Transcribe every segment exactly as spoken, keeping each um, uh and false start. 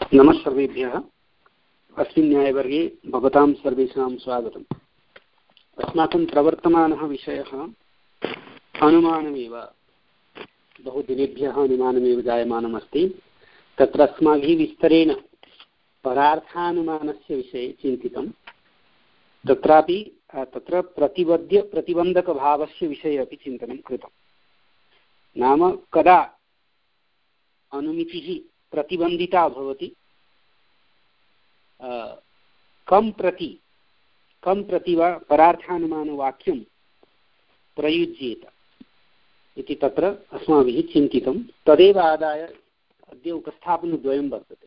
नमः सर्वेभ्यः। अस्मिन् न्यायवर्गे भवतां सर्वेषां स्वागतम्। अस्माकं प्रवर्तमानः विषयः अनुमानमेव। बहुदिनेभ्यः अनुमानमेव जायमानम् अस्ति। तत्र अस्माभिः विस्तरेण परार्थानुमानस्य विषये चिन्तितं। तत्रापि तत्र प्रतिबद्ध प्रतिबन्धकभावस्य विषये अपि चिन्तनं कृतं। नाम कदा अनुमितिः प्रतिबन्धिता भवति, कं प्रति कं प्रति वा परार्थानुमानवाक्यं प्रयुज्येत इति तत्र अस्माभिः चिन्तितं। तदेव आदाय अद्य उपस्थापनद्वयं वर्तते।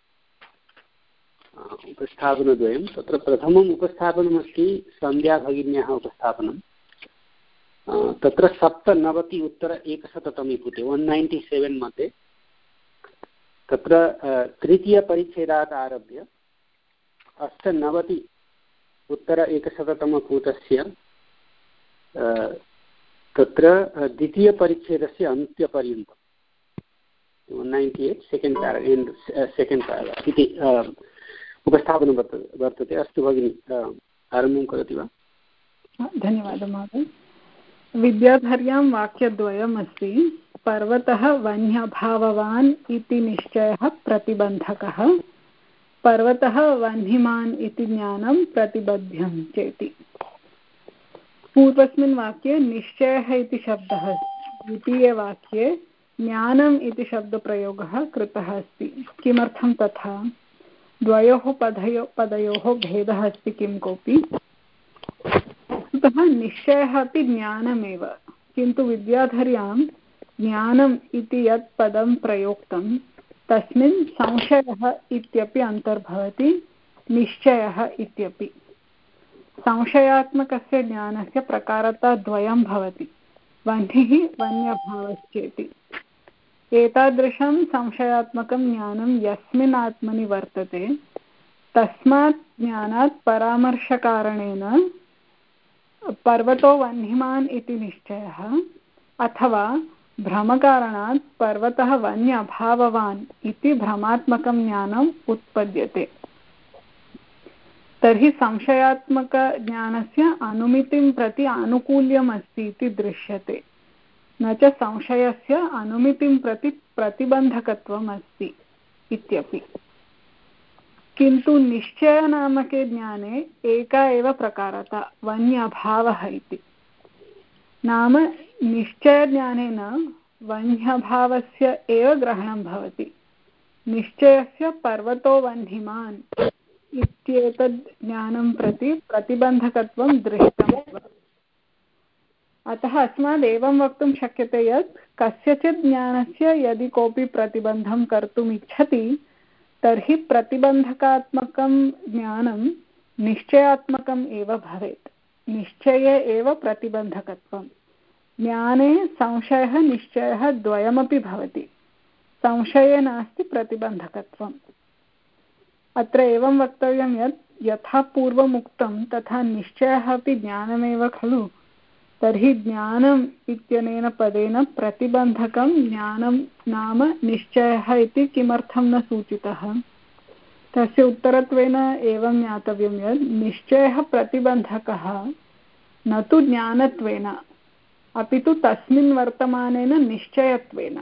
उपस्थापनद्वयं तत्र प्रथमम् उपस्थापनमस्ति सन्ध्याभगिन्याः उपस्थापनं। तत्र सप्तनवति उत्तर एकशततमे पुटे वन् नैन्टि सेवेन् मध्ये तत्र तृतीयपरिच्छेदात् आरभ्य अष्टनवति उत्तर एकशततमपुटस्य तत्र द्वितीयपरिच्छेदस्य अन्त्यपर्यन्तं one ninety eight second para second para इति उपस्थापनं वर्तते वर्तते अस्तु भगिनि, आरम्भं करोति वा? धन्यवादः महोदय। विद्याधर्यां वाक्यद्वयम् अस्ति। पर्वतः वह्न्यभाववान् इति निश्चयः प्रतिबन्धकः, पर्वतः वह्निमान् इति ज्ञानं प्रतिबध्यं चेति। पूर्वस्मिन् वाक्ये निश्चयः इति शब्दः, द्वितीये वाक्ये ज्ञानम् इति शब्दप्रयोगः कृतः अस्ति। किमर्थं तथा? द्वयोः पदयो पदयोः भेदः अस्ति किं कोऽपि? अतः निश्चयः अपि ज्ञानमेव, किन्तु विद्याधर्यां ज्ञानम् इति यत् पदं प्रयोक्तं तस्मिन् संशयः इत्यपि अन्तर्भवति, निश्चयः इत्यपि। संशयात्मकस्य ज्ञानस्य प्रकारता द्वयं भवति, वह्निः वन्यभावश्चेति। एतादृशं संशयात्मकं ज्ञानं यस्मिन् आत्मनि वर्तते तस्मात् ज्ञानात् परामर्शकारणेन पर्वतो वह्निमान् इति निश्चयः, अथवा भ्रमकारणात् पर्वतः वह्नि अभाववान् इति भ्रमात्मकं ज्ञानम् उत्पद्यते। तर्हि संशयात्मकज्ञानस्य अनुमितिं प्रति आनुकूल्यम् अस्ति इति दृश्यते, न च संशयस्य अनुमितिं प्रति प्रतिबन्धकत्वम् अस्ति इत्यपि। किन्तु निश्चयनामके ज्ञाने एका एव प्रकारता, वह्नि अभावः इति। नाम निश्चयज्ञानेन वह्न्यभावस्य एव ग्रहणं भवति। निश्चयस्य पर्वतो वह्निमान् इत्येतद् ज्ञानं प्रति प्रतिबन्धकत्वं दृष्टम्। अतः अस्माद् एवं वक्तुं शक्यते यत् कस्यचित् ज्ञानस्य यदि कोऽपि प्रतिबन्धं कर्तुम् इच्छति तर्हि प्रतिबन्धकात्मकं ज्ञानं निश्चयात्मकम् एव भवेत्। निश्चये एव प्रतिबन्धकत्वं। ज्ञाने संशयः निश्चयः द्वयमपि भवति, संशये नास्ति प्रतिबन्धकत्वम्। अत्र एवं वक्तव्यं यत् यथा पूर्वम् उक्तं तथा निश्चयः अपि ज्ञानमेव खलु। तर्हि ज्ञानम् इत्यनेन पदेन प्रतिबन्धकं ज्ञानं नाम निश्चयः इति किमर्थं न सूचितः? तस्य उत्तरत्वेन एवं ज्ञातव्यं यत् निश्चयः प्रतिबन्धकः न तु ज्ञानत्वेन अपि तु तस्मिन् वर्तमानेन निश्चयत्वेन।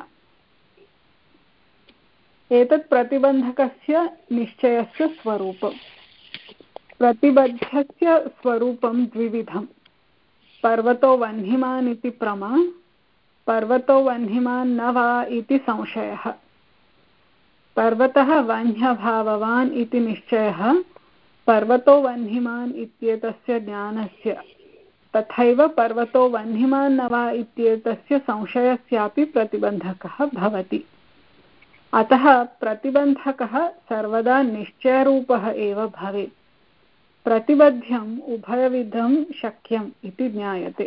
एतत् प्रतिबन्धकस्य निश्चयस्य स्वरूपं। प्रतिबद्धस्य स्वरूपं द्विविधं। पर्वतो वह्निमान् इति प्रमा, पर्वतो वह्निमान् न वा इति संशयः। पर्वतः वह्न्यभाववान् इति निश्चयः पर्वतो वह्निमान् इत्येतस्य ज्ञानस्य, तथैव पर्वतो वह्निमान् न वा इत्येतस्य संशयस्यापि प्रतिबन्धकः भवति। अतः प्रतिबन्धकः सर्वदा निश्चयरूपः एव भवेत्। प्रतिबध्यम् उभयविधं शक्यम् इति ज्ञायते।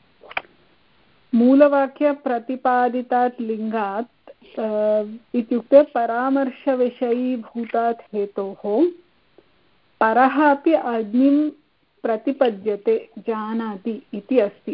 मूलवाक्यप्रतिपादितात् लिङ्गात् इत्युक्ते परामर्शविषयीभूतात् हेतोः परः अपि अग्निं प्रतिपद्यते, जानाति इति अस्ति।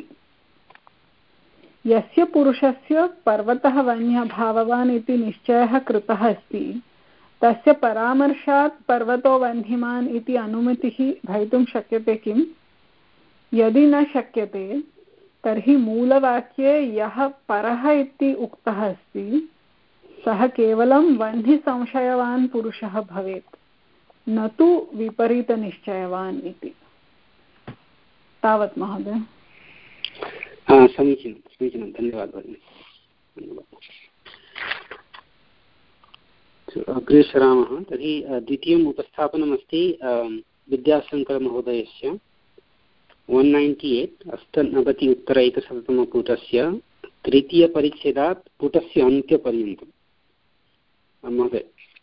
यस्य पुरुषस्य पर्वतः वह्न्यभाववान् इति निश्चयः कृतः अस्ति तस्य परामर्शात् पर्वतो वह्निमान् इति अनुमतिः भवितुं शक्यते किम्? यदि न शक्यते तर्हि मूलवाक्ये यः परः इति उक्तः अस्ति सः केवलं वह्निसंशयवान् पुरुषः भवेत्, न तु विपरीतनिश्चयवान् इति। तावत् महोदय। समीचीनं समीचीनं, धन्यवादः भगिनि, धन्यवादः। अग्रे सरामः। तर्हि द्वितीयम् उपस्थापनमस्ति विद्याशङ्करमहोदयस्य वन् नैन्टि एट् अष्टनवति उत्तर एकशततमपुटस्य तृतीयपरिच्छेदात् पुटस्य अन्त्यपर्यन्तम्। महोदय।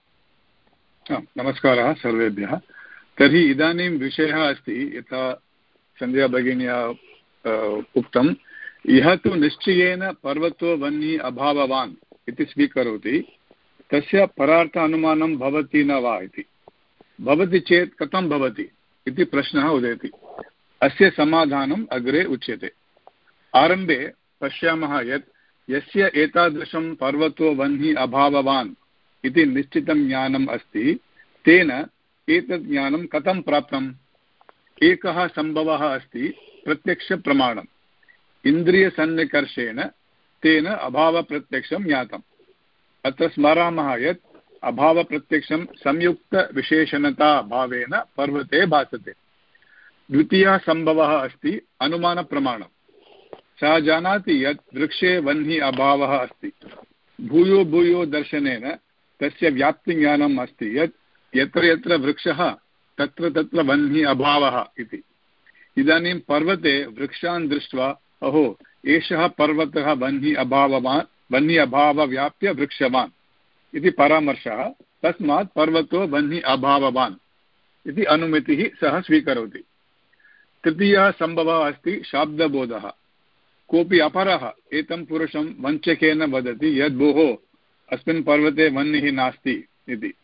नमस्कारः सर्वेभ्यः। तर्हि इदानीं विषयः अस्ति यथा सन्ध्या भगिन्या उक्तं, यः तु निश्चयेन पर्वतो वह्नि अभाववान् इति स्वीकरोति तस्य परार्थ अनुमानं भवति न वा इति। भवति चेत् कथं भवति इति प्रश्नः उदेति। अस्य समाधानम् अग्रे उच्यते। आरम्भे पश्यामः यत् यस्य एतादृशं पर्वतो वह्नि अभाववान् इति निश्चितं ज्ञानम् अस्ति तेन एतत् ज्ञानं कथं प्राप्तम्? एकः सम्भवः अस्ति, प्रत्यक्षप्रमाणम्। इन्द्रियसन्निकर्षेण तेन अभावप्रत्यक्षं ज्ञातम्। अत्र स्मरामः यत् अभावप्रत्यक्षं संयुक्तविशेषणताभावेन पर्वते भासते। द्वितीयः सम्भवः अस्ति अनुमानप्रमाणम्। सः जानाति यत् वृक्षे वह्नि अभावः अस्ति। भूयो भूयो दर्शनेन तस्य व्याप्तिज्ञानम् अस्ति यत् यत्र यत्र वृक्षः तत्र तत्र वह्नि अभावः इति। इदानीं पर्वते वृक्षान् दृष्ट्वा अहो एषः पर्वतः वह्नि अभाववान् वह्नि अभावव्याप्य वृक्षवान् इति परामर्शः। तस्मात् पर्वतो वह्नि अभाववान् इति अनुमतिः सः स्वीकरोति। तृतीयः सम्भवः अस्ति शाब्दबोधः। कोऽपि अपरः एतं पुरुषं वञ्चकेन वदति यद् भोः अस्मिन् पर्वते वह्निः नास्ति इति।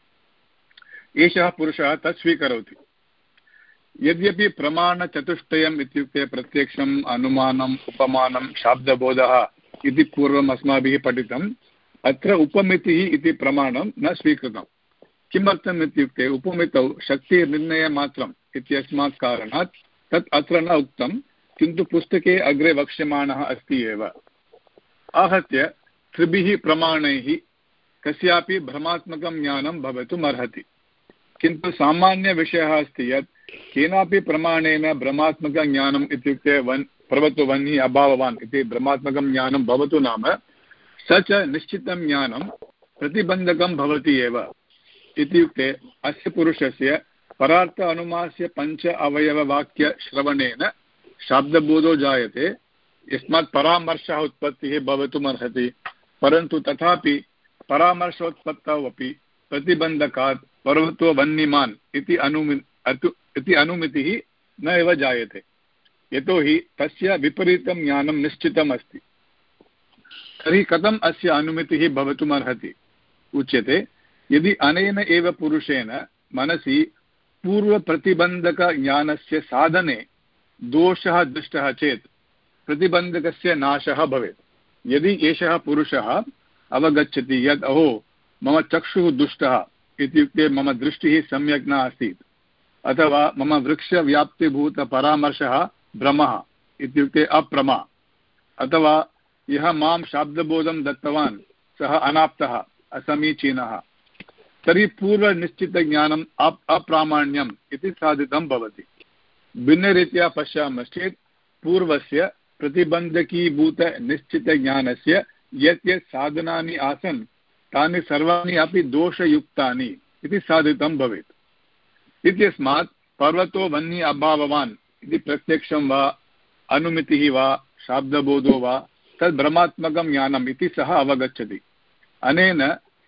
एषः पुरुषः तत् स्वीकरोति। यद्यपि प्रमाणचतुष्टयम् इत्युक्ते प्रत्यक्षम्, अनुमानम्, उपमानं, शाब्दबोधः इति पूर्वम् अस्माभिः पठितम्, अत्र उपमितिः इति प्रमाणं न स्वीकृतम्। किमर्थम् इत्युक्ते उपमितौ शक्तिनिर्णयमात्रम् इत्यस्मात् कारणात् तत् अत्र न उक्तं, किन्तु पुस्तके अग्रे वक्ष्यमाणः अस्ति एव। आहत्य त्रिभिः प्रमाणैः कस्यापि भ्रमात्मकं ज्ञानं भवितुम् अर्हति, किन्तु सामान्यविषयः अस्ति यत् केनापि प्रमाणेन भ्रमात्मकं ज्ञानम् इत्युक्ते वन् पर्वतो वह्नि अभाववान् इति भ्रमात्मकं ज्ञानं भवतु नाम स च निश्चितं ज्ञानं प्रतिबन्धकं भवति एव। इत्युक्ते अस्य पुरुषस्य परार्थ अनुमास्य पञ्च अवयववाक्यश्रवणेन शाब्दबोधो जायते, यस्मात् परामर्शः उत्पत्तिः भवितुमर्हति। परन्तु तथापि परामर्शोत्पत्तौ अपि प्रतिबन्धकात् पर्वतो वह्निमान् इति अनुमि इति अनुमितिः न एव जायते, यतोहि तस्य विपरीतं ज्ञानं निश्चितम् अस्ति। तर्हि कथम् अस्य अनुमितिः भवितुमर्हति? उच्यते, यदि अनेन एव पुरुषेण मनसि पूर्वप्रतिबन्धकज्ञानस्य साधने दोषः दृष्टः चेत् प्रतिबन्धकस्य नाशः भवेत्। यदि एषः पुरुषः अवगच्छति यत् अहो मम चक्षुः दुष्टः इत्युक्ते मम दृष्टिः सम्यक् न आसीत्, अथवा मम वृक्षव्याप्तिभूतपरामर्शः भ्रमः इत्युक्ते अप्रमा, अथवा यः मां शाब्दबोधं दत्तवान् सः अनाप्तः असमीचीनः, तर्हि पूर्वनिश्चितज्ञानम् अप् अप्रामाण्यम् इति साधितं भवति। भिन्नरीत्या पश्यामश्चेत् पूर्वस्य प्रतिबन्धकीभूतनिश्चितज्ञानस्य यत् यत् साधनानि आसन् तानि सर्वाणि अपि दोषयुक्तानि इति साधितं भवेत्। इत्यस्मात् पर्वतो वह्नि अभाववान् इति प्रत्यक्षं वा अनुमितिः वा शाब्दबोधो वा तद् भ्रमात्मकं ज्ञानम् इति सः अवगच्छति। अनेन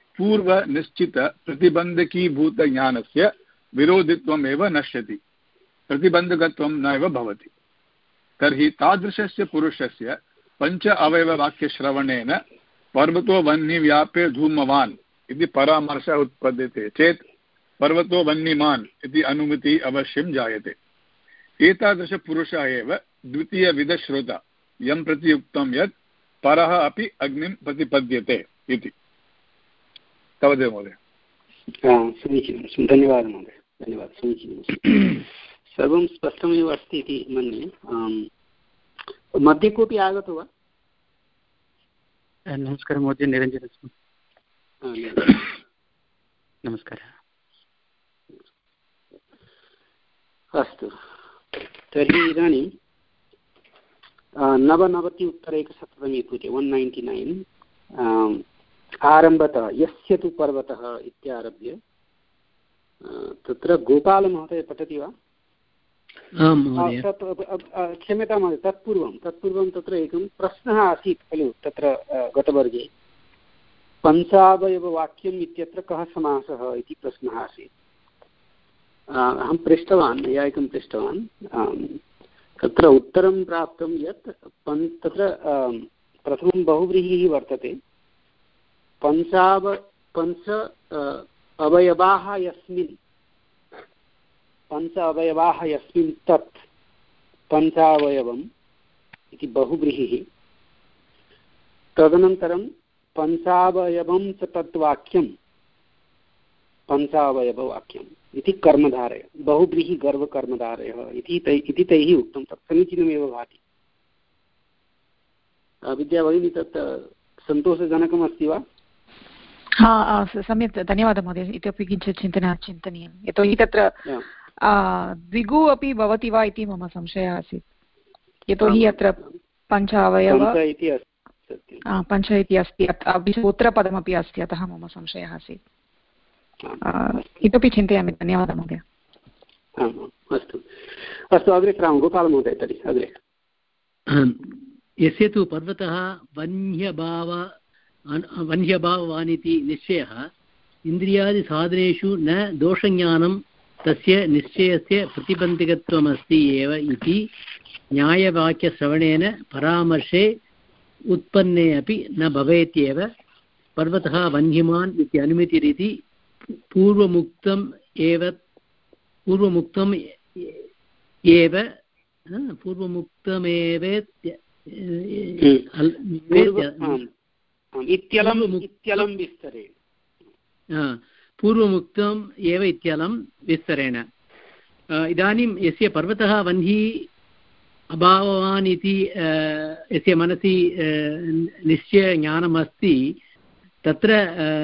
पूर्वनिश्चितप्रतिबन्धकीभूतज्ञानस्य विरोधित्वमेव नश्यति, प्रतिबन्धकत्वं नैव भवति। तर्हि तादृशस्य पुरुषस्य पञ्च अवयववाक्यश्रवणेन पर्वतो वह्निव्याप्य धूमवान् इति परामर्शः उत्पद्यते चेत् पर्वतो वह्निमान् इति अनुमतिः अवश्यं जायते। एतादृशपुरुषः एव द्वितीयविधश्रोता, यं प्रति उक्तं यत् परः अपि अग्निं प्रतिपद्यते इति। तावदेव महोदय। समीचीनं, धन्यवादः महोदय, धन्यवादः, समीचीनम्। सर्वं स्पष्टमेव अस्ति इति मन्ये। मध्ये कोऽपि आगतो वा? नमस्कारः महोदय, निरञ्जन अस्मि। नमस्कारः। अस्तु, तर्हि इदानीं नवनवति उत्तर एकशततमे पुटे वन् नैन्टि नैन् आरम्भतः यस्य तु पर्वतः इत्यारभ्य तत्र गोपालमहोदय पठति वा? क्षम्यतां महोदय, तत्पूर्वं तत्पूर्वं तत्र एकं प्रश्नः आसीत् खलु तत्र गतवर्गे। पञ्चावयववाक्यम् इत्यत्र कः समासः इति प्रश्नः आसीत्। अहं पृष्टवान्, नैयायिकं पृष्टवान्, तत्र उत्तरं प्राप्तं यत् पञ्च तत्र प्रथमं बहुव्रीहिः वर्तते, पञ्चाव पञ्च अवयवाः यस्मिन् पञ्च अवयवाः यस्मिन् तत् पञ्चावयवम् इति बहुव्रीहिः। तदनन्तरं पञ्चावयवं च तत् वाक्यं पञ्चावयववाक्यम् इति कर्मधारय, बहुव्रीहि गर्वकर्मधारयः इति तै इति तैः उक्तं। तत् समीचीनमेव भाति। विद्या भगिनी, तत् सन्तोषजनकम् अस्ति वा? हा, सम्यक्, धन्यवादः महोदय। इतोपि किञ्चित् चिन्तन चिन्तनीयं, यतोहि तत्र द्विगु अपि भवति वा इति मम संशयः आसीत्। यतोहि अत्र पञ्च अवयव पञ्च इति अस्ति, अपि च उत्तरपदमपि अस्ति, अतः मम संशयः आसीत्। इतोपि चिन्तयामि, धन्यवादः महोदय। अस्तु अस्तु, अग्रे गोपालमहोदय, तर्हि अग्रे। यस्य तु पर्वतः वन्यभाव वन्यभाववानिति निश्चयः इन्द्रियादिसाधनेषु न दोषज्ञानं तस्य निश्चयस्य प्रतिबन्धकत्वमस्ति एव इति न्यायवाक्यश्रवणेन परामर्शे उत्पन्ने अपि न भवेत्येव। पर्वतः वन्यमान् इति अनुमतिरिति पूर्वमुक्तम् एव पूर्वमुक्तम् एव पूर्वमुक्तमेव पूर्वमुक्तम् एव इत्यलं विस्तरेण। इदानीं यस्य पर्वतः वह्नि अभाववान् इति यस्य मनसि निश्चयज्ञानमस्ति, तत्र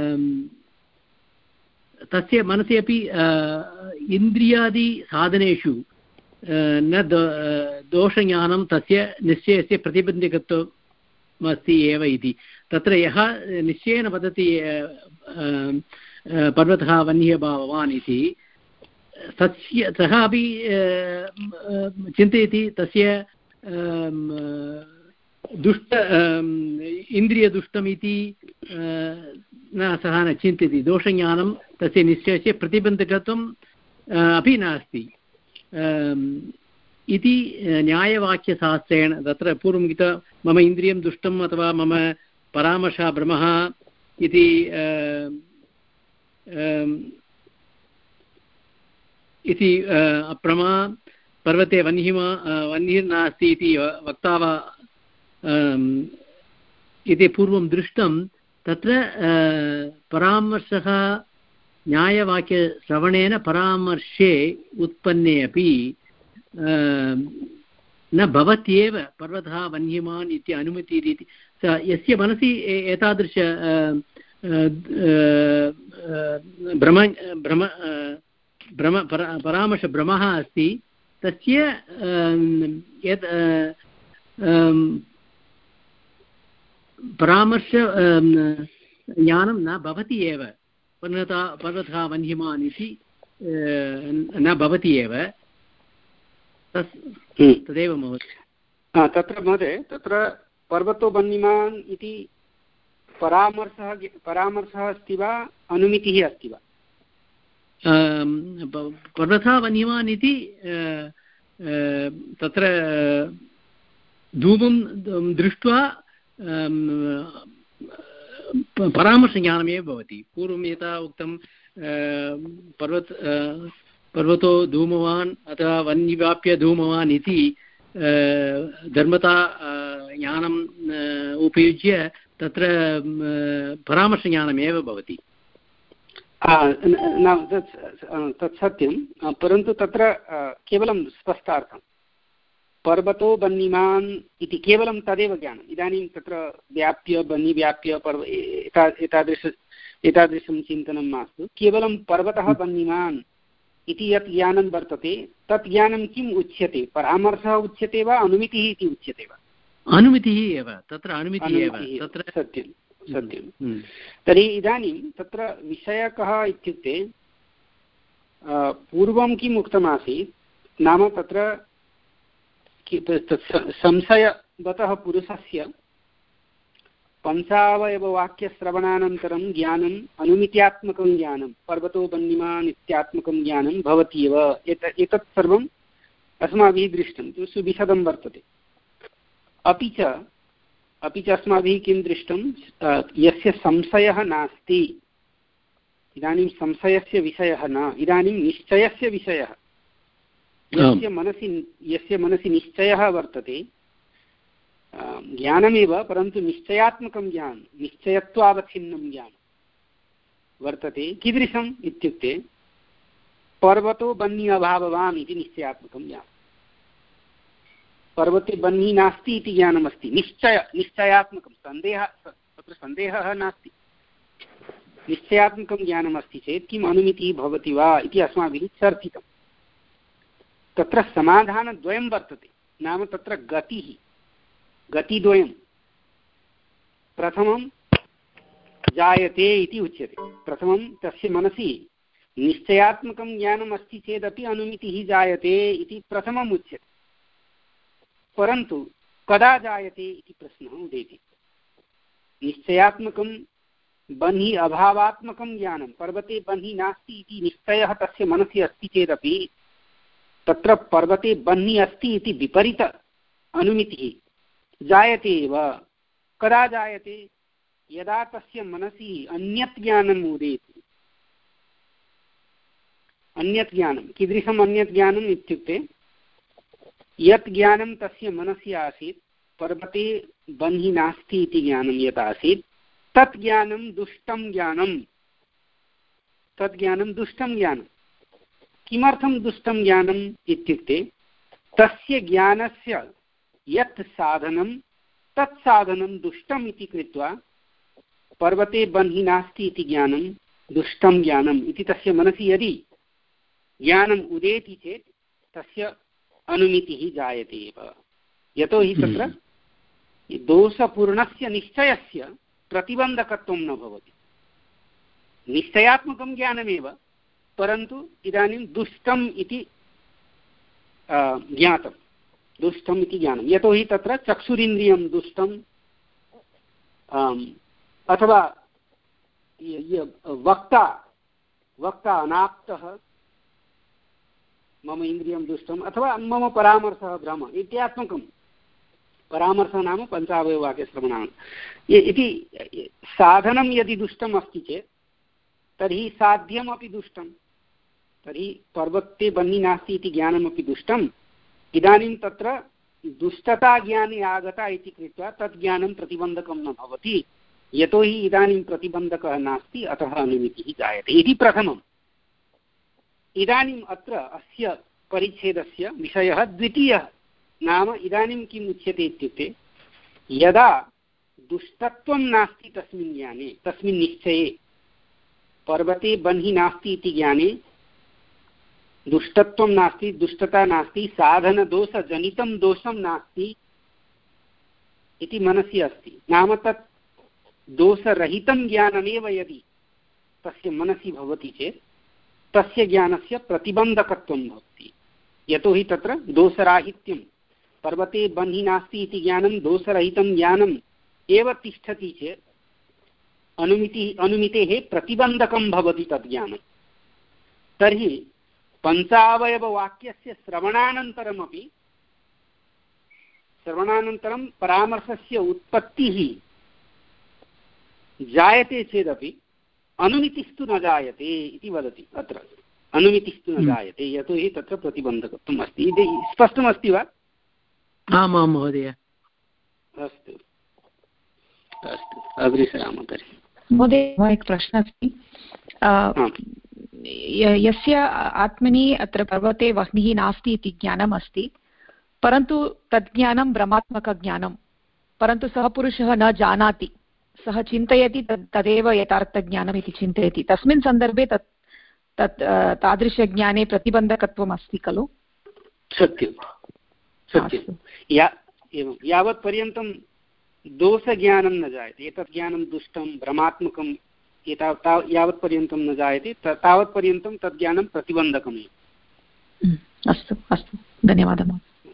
तस्य मनसि अपि इन्द्रियादिसाधनेषु न दोषज्ञानं तस्य निश्चयस्य प्रतिबन्धकत्वमस्ति एव इति। तत्र यः निश्चयेन वदति पर्वतः वह्निभाववान् इति, तस्य सः अपि चिन्तयति तस्य दुष्ट इन्द्रियदुष्टमिति न सः न चिन्तयति। दोषज्ञानं तस्य निश्चयस्य प्रतिबन्धकत्वम् अपि नास्ति इति न्यायवाक्यशास्त्रेण। तत्र पूर्वं गीता मम इन्द्रियं दुष्टम् अथवा मम परामर्शः भ्रमः इति इति अप्रमा पर्वते वह्निमा वह्निर्नास्ति इति वक्ताव इति पूर्वं दृष्टं। तत्र परामर्शः न्यायवाक्यश्रवणेन परामर्शे उत्पन्ने अपि न भवत्येव पर्वतः वह्निमान् इति अनुमतिरीति। यस्य मनसि एतादृश भ्रम भ्रम भ्रम परामर्शभ्रमः अस्ति, तस्य यत् परामर्श ज्ञानं न भवति एव। पर्वतः पर्वतः वह्निमान् इति न भवति एव। तदेव महोदय। तत्र महोदय, तत्र पर्वतो वह्निमान् इति परामर्शः परामर्शः अस्ति वा, अनुमितिः अस्ति वा? पर्वतः वह्निमान् इति तत्र धूमं दृष्ट्वा परामर्शज्ञानमेव भवति। पूर्वं यथा उक्तं पर्वत पर्वतो धूमवान् अथवा वह्निव्याप्य धूमवान् इति धर्मता ज्ञानम् उपयुज्य तत्र परामर्शज्ञानमेव भवति। तत् सत्यं, परन्तु तत्र केवलं स्पष्टार्थं पर्वतो बन्निमान् इति केवलं तदेव ज्ञानम्। इदानीं तत्र व्याप्य बन्नि व्याप्य पर्व एता एतादृश एतादृशं चिन्तनं मास्तु। केवलं पर्वतः बन्निमान् इति यत् ज्ञानं वर्तते तत् ज्ञानं किम् उच्यते? परामर्शः उच्यते वा अनुमितिः इति उच्यते वा? अनुमितिः एव, तत्र अनुमितिः एव, तत्र सत्यं सत्यं। तर्हि इदानीं तत्र विषयकः इत्युक्ते पूर्वं किम् उक्तमासीत्, नाम तत्र संशयवतः पुरुषस्य पञ्चावयववाक्यश्रवणानन्तरं ज्ञानम् अनुमित्यात्मकं ज्ञानं पर्वतो बन्निमान् इत्यात्मकं ज्ञानं भवति एव। एतत् सर्वम् अस्माभिः दृष्टं, सुविशदं वर्तते। अपि च अपि च अस्माभिः किं दृष्टं, यस्य संशयः नास्ति, इदानीं संशयस्य विषयः न, इदानीं निश्चयस्य विषयः, यस्य मनसि यस्य मनसि निश्चयः वर्तते, ज्ञानमेव परन्तु निश्चयात्मकं ज्ञानं, निश्चयत्वावच्छिन्नं ज्ञानं वर्तते। कीदृशम् इत्युक्ते पर्वतो बन्नि अभाववान् इति निश्चयात्मकं ज्ञानं। पर्वते बन्नि नास्ति इति ज्ञानमस्ति, निश्चय निश्चयात्मकं, सन्देहः तत्र सन्देहः नास्ति, निश्चयात्मकं ज्ञानमस्ति चेत् किम् अनुमितिः भवति वा इति अस्माभिः चर्चितं। तत्र समाधानद्वयं वर्तते, नाम तत्र गतिः गतिद्वयं। प्रथमं जायते इति उच्यते, प्रथमं तस्य मनसि निश्चयात्मकं ज्ञानम् अस्ति चेदपि अनुमितिः जायते इति प्रथमम् उच्यते। परन्तु कदा जायते इति प्रश्नः उदेति। निश्चयात्मकं बन्हि अभावात्मकं ज्ञानं, पर्वते बन्हि नास्ति इति निश्चयः तस्य मनसि अस्ति चेदपि तत्र पर्वते बन्हि अस्ति इति विपरीत अनुमितिः जायते एव। कदा जायते? यदा तस्य मनसि अन्यत् ज्ञानम् उदेति। अन्यत् ज्ञानं, कीदृशम् अन्यत् ज्ञानम् इत्युक्ते यत् ज्ञानं तस्य मनसि आसीत्, पर्वते बन्हि नास्ति इति ज्ञानं यत् आसीत्, तत् ज्ञानं दुष्टं ज्ञानं, तत् ज्ञानं दुष्टं ज्ञानं। किमर्थं दुष्टं ज्ञानम् इत्युक्ते तस्य ज्ञानस्य यत् साधनं तत् साधनं दुष्टम् इति कृत्वा पर्वते बन्हि नास्ति इति ज्ञानं दुष्टं ज्ञानम् इति तस्य मनसि यदि ज्ञानम् उदेति चेत् तस्य अनुमितिः जायते एव। यतोहि तत्र दोषपूर्णस्य निश्चयस्य प्रतिबन्धकत्वं न भवति। निश्चयात्मकं ज्ञानमेव, परन्तु इदानीं दुष्टम् इति ज्ञातं, दुष्टम् इति ज्ञानं। यतोहि तत्र चक्षुरिन्द्रियं दुष्टं, अथवा वक्ता वक्ता अनाप्तः, मम इन्द्रियं दुष्टम्, अथवा मम परामर्शः भ्रम इत्यात्मकं। परामर्शः नाम पञ्चावयववाक्यश्रवणान् इति साधनं यदि दुष्टम् अस्ति चेत् तर्हि साध्यमपि दुष्टं, तर्हि पर्वते बन्नि नास्ति इति ज्ञानमपि दुष्टम्। इदानीं तत्र दुष्टता ज्ञाने आगता इति कृत्वा तत् ज्ञानं प्रतिबन्धकं न भवति, यतोहि इदानीं प्रतिबन्धकः नास्ति, अतः अनुमितिः जायते इति प्रथमम्। इदानीम् अत्र अस्य परिच्छेदस्य विषयः द्वितीयः, नाम इदानीं किम् उच्यते इत्युक्ते यदा दुष्टत्वं नास्ति तस्मिन् ज्ञाने, तस्मिन् निश्चये, पर्वते बन्हि नास्ति इति ज्ञाने दुष्टत्वं नास्ति, दुष्टता नास्ति, साधनदोषजनितं दोषं नास्ति इति मनसि अस्ति, नाम तत् दोषरहितं ज्ञानमेव यदि तस्य मनसि भवति चेत् तस्य ज्ञानस्य प्रतिबन्धकत्वं भवति। यतोहि तत्र दोषराहित्यं, पर्वते बन्हि नास्ति इति ज्ञानं दोषरहितं ज्ञानम् एव तिष्ठति चेत् अनुमितिः अनुमितेः प्रतिबन्धकं भवति तद् ज्ञानं। तर्हि पञ्चावयववाक्यस्य श्रवणानन्तरमपि श्रवणानन्तरं परामर्शस्य उत्पत्तिः जायते चेदपि अनुमितिस्तु न जायते इति वदति। अत्र अनुमितिस्तु न जायते यतोहि तत्र प्रतिबन्धकत्वम् अस्ति। इति स्पष्टमस्ति वा? आम् आं महोदय। अस्तु अस्तु, अग्रे सरामः तर्हि। महोदय मम एकः प्रश्नः अस्ति। यस्य आत्मनि अत्र पर्वते वह्निः नास्ति इति ज्ञानम् अस्ति, परन्तु तद् ज्ञानं भ्रमात्मकज्ञानं, परन्तु सः पुरुषः न जानाति, सः चिन्तयति तद् तदेव यथार्थज्ञानम् इति चिन्तयति, तस्मिन् सन्दर्भे तत् तत् तादृशज्ञाने प्रतिबन्धकत्वम् अस्ति खलु? सत्यं सत्यं। या एवं यावत् पर्यन्तं दोषज्ञानं न जायते, एतत् ज्ञानं दुष्टं भ्रमात्मकं एतावत् यावत् पर्यन्तं न जायते तावत् पर्यन्तं तद् ज्ञानं प्रतिबन्धकमेव। अस्तु अस्तु, धन्यवादः।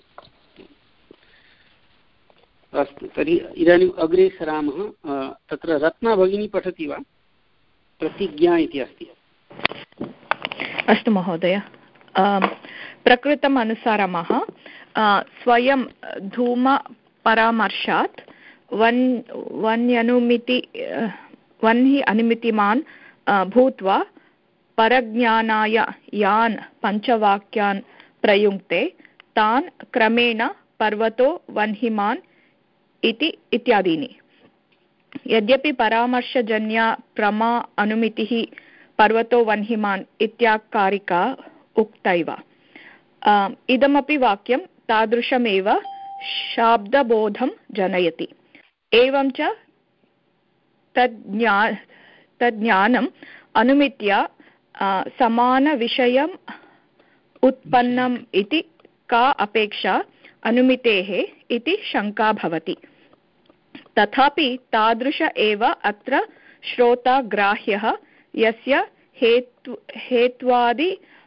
अस्तु, तर्हि इदानीम् अग्रे सरामः। तत्र रत्ना भगिनी पठति वा? प्रतिज्ञा इति अस्ति। अस्तु महोदय, प्रकृतम् अनुसारमः स्वयं धूमपरामर्शात् वन् वन्यनुमिति वह्नि अनुमितिमान् भूत्वा परज्ञानाय यान् पञ्चवाक्यान् प्रयुङ्क्ते तान् क्रमेण पर्वतो वह्निमान् इति इत्यादीनि। यद्यपि परामर्शजन्या प्रमा अनुमितिः पर्वतो वह्निमान् इत्याकारिका उक्तैव, इदमपि वाक्यं तादृशमेव शाब्दबोधं जनयति। एवं च तज्ज्ञा तज्ज्ञानम् अनुमित्या समानविषयम् उत्पन्नम् इति का अपेक्षा अनुमितेः इति शङ्का भवति। तथापि तादृश एव अत्र श्रोता ग्राह्यः, यस्य हेतु हेत्वादि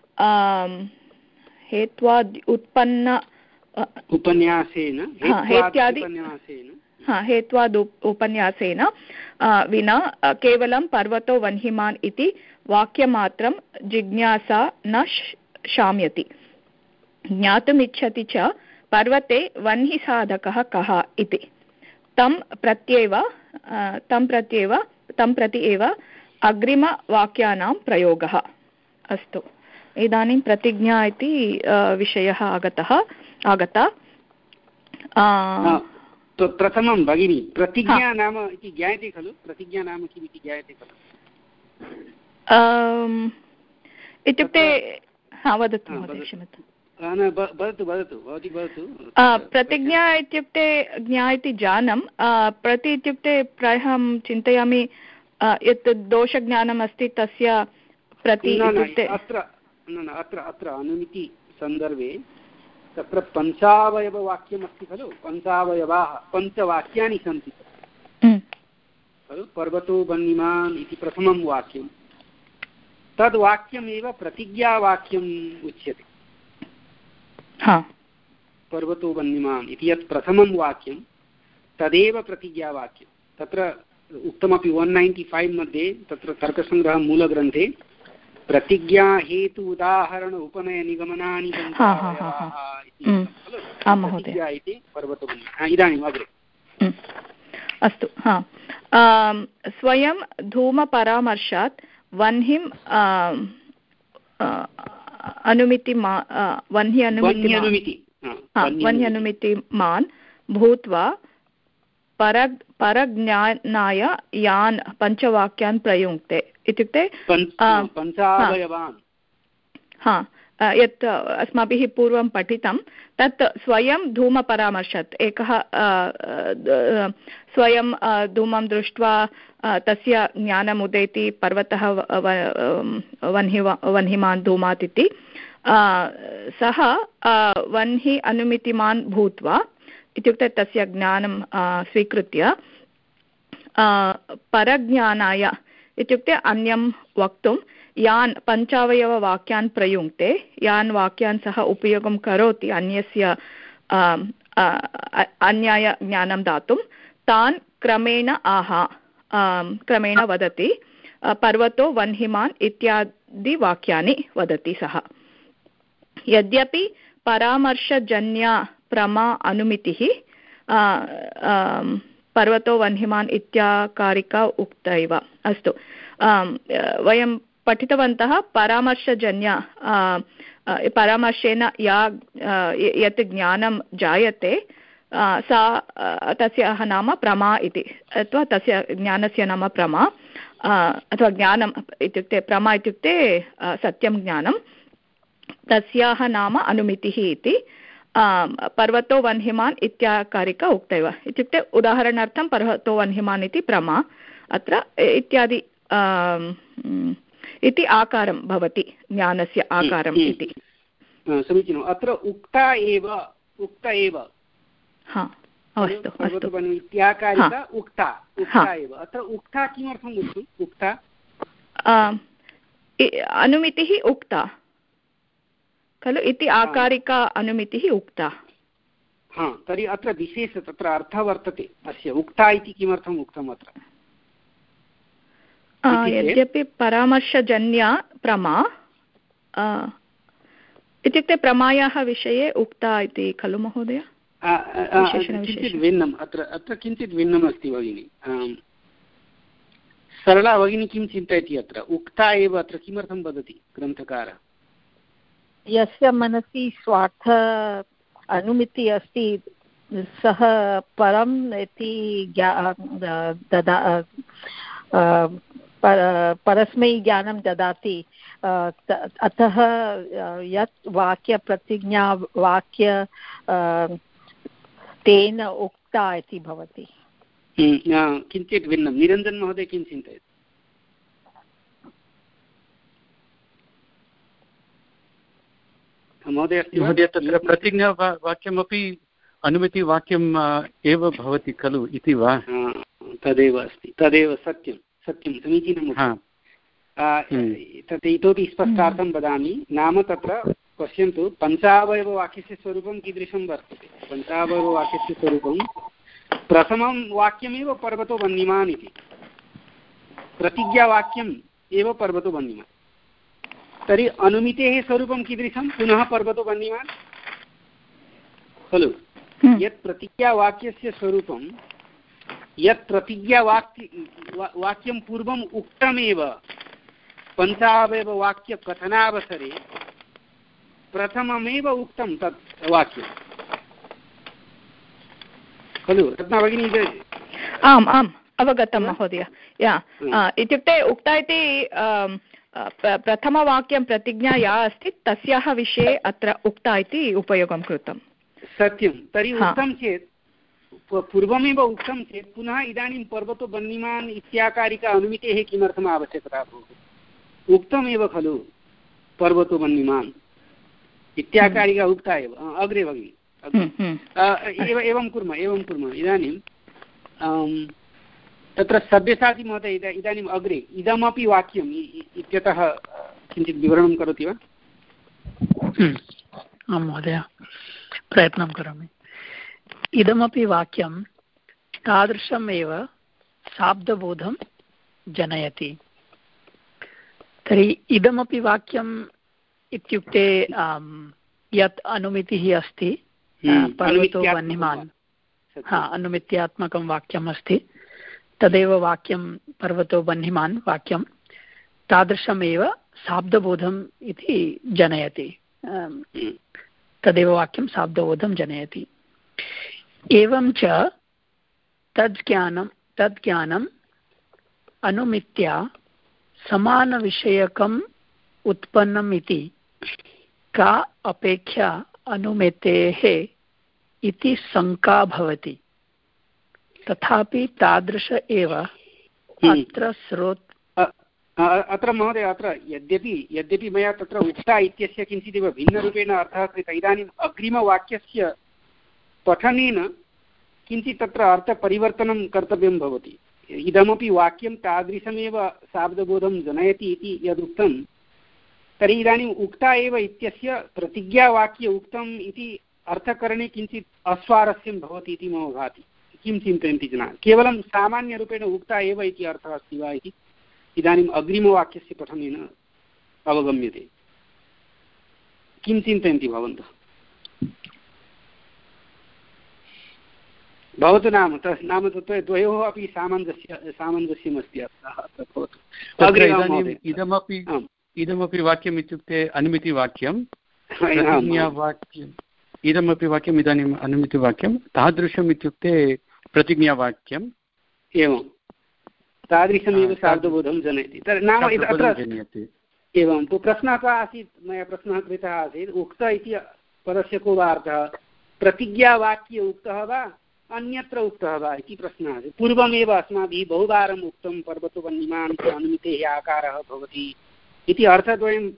हेत्वादि उत्पन्न उपन्यासेन हेत्यादि हा हेत्वाद् उपन्यासेन विना केवलं पर्वतो वह्निमान् इति वाक्यमात्रं जिज्ञासा न शाम्यति। ज्ञातुमिच्छति च पर्वते वह्निसाधकः कः इति। तं प्रत्येव तं प्रत्येव तं प्रति एव अग्रिमवाक्यानां प्रयोगः। अस्तु, इदानीं प्रतिज्ञा इति विषयः आगतः आगता। प्रथमं भगिनी, प्रतिज्ञा नाम इति ज्ञायते खलु? प्रतिज्ञा नाम किम् इति ज्ञायते खलु? इत्युक्ते हा वदतु महोदय, क्षम्यताम्। वदतु वदतु भवती वदतु। प्रतिज्ञा इत्युक्ते ज्ञा इति जानम्, प्रति इत्युक्ते प्रायः अहं चिन्तयामि यत् दोषज्ञानम् अस्ति तस्य प्रति इत्युक्ते अत्र अत्र अत्र अनुमिति सन्दर्भे तत्र पञ्चावयववाक्यम् अस्ति खलु? पञ्चावयवाः पञ्चवाक्यानि सन्ति खलु? पर्वतो वह्निमान् इति प्रथमं वाक्यं, तद् वाक्यमेव प्रतिज्ञावाक्यम् उच्यते। पर्वतो वह्निमान् इति यत् प्रथमं वाक्यं तदेव प्रतिज्ञावाक्यं। तत्र उक्तमपि वन् नैन्टि फैव् मध्ये तत्र तर्कसङ्ग्रहः मूलग्रन्थे प्रतिज्ञा हेतु उदाहरण उपनय निगमनानि प्रतिज्ञा इति पर्वतो वह्निमान्। इदानीम् अग्रे। अस्तु, हा स्वयं धूमपरामर्शात् वह्निं अनुमिति वह्नि अनुमिति वह्नि अनुमितिमान् भूत्वा पर परज्ञानाय यान् पञ्चवाक्यान् प्रयुङ्क्ते इत्युक्ते पञ्चावयवान्। हा यत् अस्माभिः पूर्वं पठितं तत् स्वयं धूमपरामर्शात् एकः स्वयं धूमं दृष्ट्वा तस्य ज्ञानम् उदेति पर्वतः वह्नि वह्निमान् धूमात् इति, सः वह्नि अनुमितिमान् भूत्वा इत्युक्ते तस्य ज्ञानं स्वीकृत्य परज्ञानाय इत्युक्ते अन्यं वक्तुं यान् पञ्चावयववाक्यान् प्रयुङ्क्ते, यान् वाक्यान् सः उपयोगं करोति अन्यस्य अन्याय ज्ञानं दातुं, तान् क्रमेण आह क्रमेण वदति। पर्वतो वह्निमान् इत्यादि वाक्यानि वदति सः। यद्यपि परामर्शजन्या प्रमा अनुमितिः पर्वतो वह्निमान् इत्याकारिका उक्ता एव। अस्तु, वयं पठितवन्तः परामर्शजन्य परामर्शेन या यत् ज्ञानं जायते सा तस्याः नाम प्रमा इति अथवा तस्य ज्ञानस्य नाम प्रमा अथवा ज्ञानम् इत्युक्ते प्रमा इत्युक्ते सत्यं ज्ञानं तस्याः नाम अनुमितिः इति पर्वतो वह्निमान् इत्याकारिक उक्तैव इत्युक्ते उदाहरणार्थं पर्वतो वह्निमान् इति प्रमा अत्र इत्यादि इति आकारं भवति ज्ञानस्य आकारम् इति समीचीनम् अत्र उक्ता एव उक्त एव हा अस्तु अस्तु इत्याकारिका उक्ता उक्ता एव अत्र उक्ता किमर्थम् उक्तम् उक्ता अनुमितिः उक्ता खलु इति आकारिका अनुमितिः उक्ता हा तर्हि अत्र विशेष तत्र अर्थः वर्तते अस्य उक्ता इति किमर्थम् उक्तम् अत्र यद्यपि परामर्शजन्या प्रमा इत्युक्ते प्रमायाः विषये उक्ता इति खलु महोदय किञ्चित् भिन्नम् अत्र अत्र किञ्चित् भिन्नम् अस्ति भगिनि सरला भगिनी किं चिन्तयति अत्र उक्ता एव अत्र किमर्थं वदति ग्रन्थकारः यस्य मनसि स्वार्थ अनुमितिः अस्ति सः परम् इति ददा परस्मै ज्ञानं ददाति अतः यत् वाक्यप्रतिज्ञा वाक्य तेन उक्ता इति भवति किञ्चित् भिन्नं निरञ्जन महोदय किं चिन्तयति महोदय महोदय तत्र प्रतिज्ञा वाक्यमपि अनुमितिवाक्यम् एव भवति खलु इति वा तदेव अस्ति तदेव सत्यं सत्यं समीचीनं तत् इतोपि स्पष्टार्थं वदामि नाम तत्र पश्यन्तु पञ्चावयववाक्यस्य स्वरूपं कीदृशं वर्तते पञ्चावयववाक्यस्य स्वरूपं प्रथमं वाक्यमेव पर्वतो वह्निमान् इति प्रतिज्ञावाक्यम् एव पर्वतो वह्निमान् तर्हि अनुमितेः स्वरूपं कीदृशं पुनः पर्वतो वह्निमान् खलु यत् प्रतिज्ञावाक्यस्य स्वरूपं यत् प्रतिज्ञावाक्य वाक्यं पूर्वम् उक्तमेव पञ्चावयववाक्यकथनावसरे प्रथममेव उक्तं तत् वाक्यं खलु रत्ना भगिनी आम् आम् अवगतं महोदय या इत्युक्ते उक्ता इति प्रथमवाक्यं प्रतिज्ञा या अस्ति तस्याः विषये अत्र उक्ता इति उपयोगं कृतं सत्यं तर्हि उक्तं चेत् पूर्वमेव उक्तं चेत् पुनः इदानीं पर्वतो वह्निमान् इत्याकारिका अनुमितेः किमर्थम् आवश्यकता भवति उक्तमेव खलु पर्वतो वह्निमान् इत्याकारिका उक्ता एव अग्रे भगिनि एवं कुर्मः एवं कुर्मः इदानीं तत्र सब्यसाची महोदय इदानीम् अग्रे इदमपि वाक्यम् इत्यतः किञ्चित् विवरणं करोति वा आं महोदय प्रयत्नं करोमि इदमपि वाक्यं तादृशमेव शाब्दबोधं जनयति तर्हि इदमपि वाक्यम् इत्युक्ते यत् अनुमितिः अस्ति पर्वतो वह्निमान् हा अनुमित्यात्मकं वाक्यम् अस्ति तदेव वाक्यं पर्वतो वह्निमान् वाक्यं तादृशमेव शाब्दबोधम् इति जनयति तदेव वाक्यं शाब्दबोधं जनयति एवं च तज्ज्ञानं तज्ज्ञानम् अनुमित्या समानविषयकम् उत्पन्नम् इति का अपेक्षा अनुमितेः इति शङ्का भवति तथापि तादृश एव अत्र स्रोत अत्र महोदय अत्र यद्यपि यद्यपि मया तत्र उक्ता इत्यस्य किञ्चिदिव भिन्नरूपेण अर्थः कृतः इदानीम् अग्रिमवाक्यस्य पठनेन किञ्चित् तत्र अर्थपरिवर्तनं कर्तव्यं भवति इदमपि वाक्यं तादृशमेव शाब्दबोधं जनयति इति यदुक्तं तर्हि इदानीम् उक्ता एव इत्यस्य प्रतिज्ञावाक्ये उक्तम् इति अर्थकरणे किञ्चित् अस्वारस्यं भवति इति मम भाति किं चिन्तयन्ति जनाः केवलं सामान्यरूपेण उक्ता एव इति अर्थः अस्ति वा इति इदानीम् अग्रिमवाक्यस्य पठनेन अवगम्यते किं चिन्तयन्ति भवन्तः भवतु नाम तस् नाम तत्र द्वयोः अपि सामञ्जस्य सामञ्जस्यमस्ति अत्र भवतु इदमपि इदमपि वाक्यम् इत्युक्ते अनुमितिवाक्यं प्रतिज्ञावाक्यम् इदमपि वाक्यम् इदानीम् अनुमितिवाक्यं तादृशम् इत्युक्ते प्रतिज्ञावाक्यम् एवं तादृशमेव शाब्दबोधं जनयति नाम अत्र एवं तु प्रश्नः कः आसीत् मया प्रश्नः कृतः आसीत् उक्त इति पदस्य को वा अर्थः प्रतिज्ञावाक्ये उक्तः वा अन्यत्र उक्तः वा इति प्रश्नः आसीत् पूर्वमेव अस्माभिः बहुवारम् उक्तं पर्वतो वह्निमान् अनुमितेः आकारः भवति इति अर्थद्वयं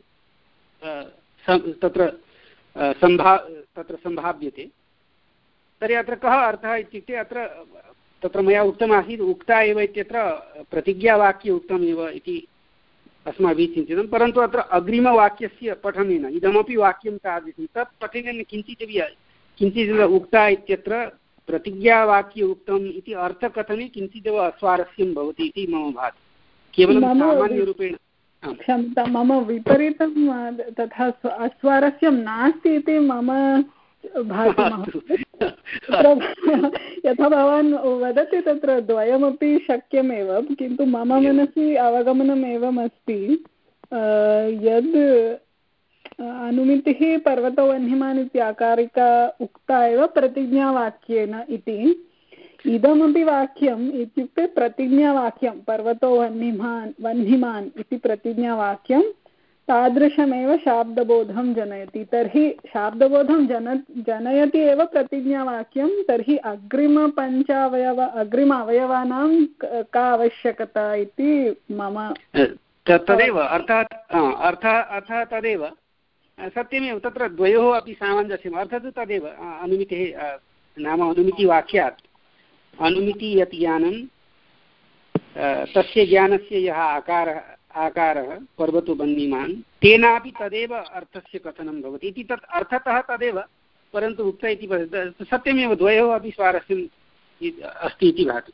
तत्र सम्भा तत्र सम्भाव्यते तर्हि अत्र कः अर्थः इत्युक्ते अत्र तत्र मया उक्तमासीत् उक्ता एव इत्यत्र प्रतिज्ञावाक्ये उक्तमेव इति अस्माभिः चिन्तितं परन्तु अत्र अग्रिमवाक्यस्य पठनेन इदमपि वाक्यं तादृशं तत् पठनेन किञ्चित् किञ्चित् उक्ता इत्यत्र प्रतिज्ञावाक्ये उक्तम् इति अर्थकथने किञ्चिदेव अस्वारस्यं भवति इति मम भाति केवलं सामान्यरूपेण क्षम्यतां मम विपरीतं तथा अस्वारस्यं नास्ति इति मम भाति यथा भवान् वदति तत्र द्वयमपि शक्यमेव किन्तु मम मनसि अवगमनम् एवम् अस्ति यद् अनुमितिः पर्वतो वह्निमान् इति आकारिका उक्ता एव प्रतिज्ञावाक्येन इति इदमपि वाक्यम् इत्युक्ते प्रतिज्ञावाक्यं पर्वतो वह्निमान् वह्निमान् इति प्रतिज्ञावाक्यं तादृशमेव शाब्दबोधं जनयति तर्हि शाब्दबोधं जन जनयति एव प्रतिज्ञावाक्यं तर्हि अग्रिमपञ्चावयव अग्रिम अवयवानां का आवश्यकता इति मम तदेव अर्थात् अर्थः अर्थः तदेव सत्यमेव तत्र द्वयोः अपि सामञ्जस्यम् अर्थः तु तदेव अनुमितेः नाम अनुमितिवाक्यात् अनुमिति यत् ज्ञानं तस्य ज्ञानस्य यः आकारः आकारः पर्वतो वह्निमान् तेनापि तदेव अर्थस्य कथनं भवति इति तत् अर्थतः तदेव परन्तु उक्त इति सत्यमेव द्वयोः अपि स्वारस्यम् अस्ति इति भाति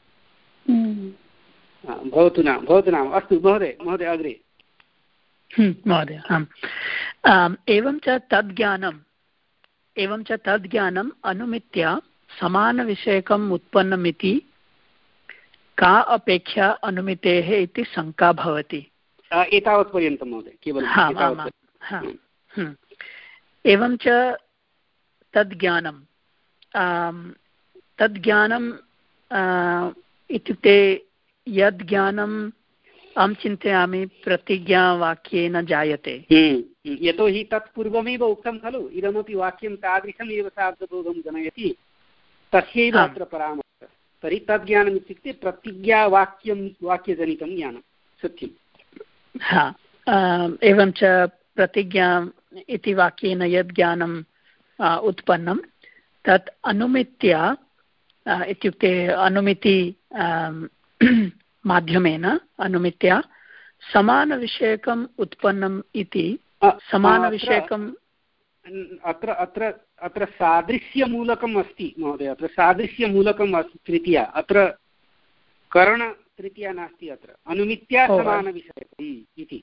भवतु नाम भवतु नाम अस्तु महोदय महोदय अग्रे महोदय आम् एवं च तद्ज्ञानम् एवं च तद्ज्ञानम् अनुमित्या समानविषयकम् उत्पन्नमिति का अपेक्षा अनुमितेः इति शङ्का भवति एतावत्पर्यन्तं महोदय केवलं एवं च तद्ज्ञानं तद्ज्ञानं इत्युक्ते यद् ज्ञानम् अहं चिन्तयामि प्रतिज्ञावाक्येन जायते यतोहि तत् पूर्वमेव उक्तं खलु इदमपि वाक्यं तादृशमेव शाब्दबोधं जनयति तस्यैव अत्र परामर्शः तर्हि तद्ज्ञानम् इत्युक्ते प्रतिज्ञावाक्यं वाक्यजनितं ज्ञानं सत्यं हा एवं च प्रतिज्ञा इति वाक्येन यद् ज्ञानम् उत्पन्नं तत् अनुमित्या इत्युक्ते अनुमिति माध्यमेन अनुमित्या समानविषयकम् उत्पन्नम् इति समानविषयकम् अत्र अत्र अत्र सादृश्यमूलकम् अस्ति महोदय अत्र सादृश्यमूलकम् अस्ति तृतीया अत्र करणतृतीया नास्ति अत्र अनुमित्या समानविषयकम् इति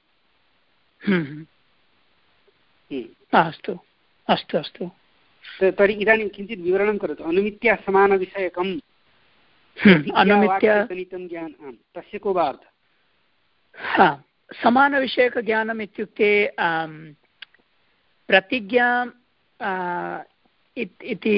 अस्तु अस्तु अस्तु तर्हि इदानीं किञ्चित् विवरणं करोतु अनुमित्या समानविषयकम् अनुमित्या ज्ञानं तस्य को वा अर्थः हा समानविषयकज्ञानम् इत्युक्ते प्रतिज्ञा इति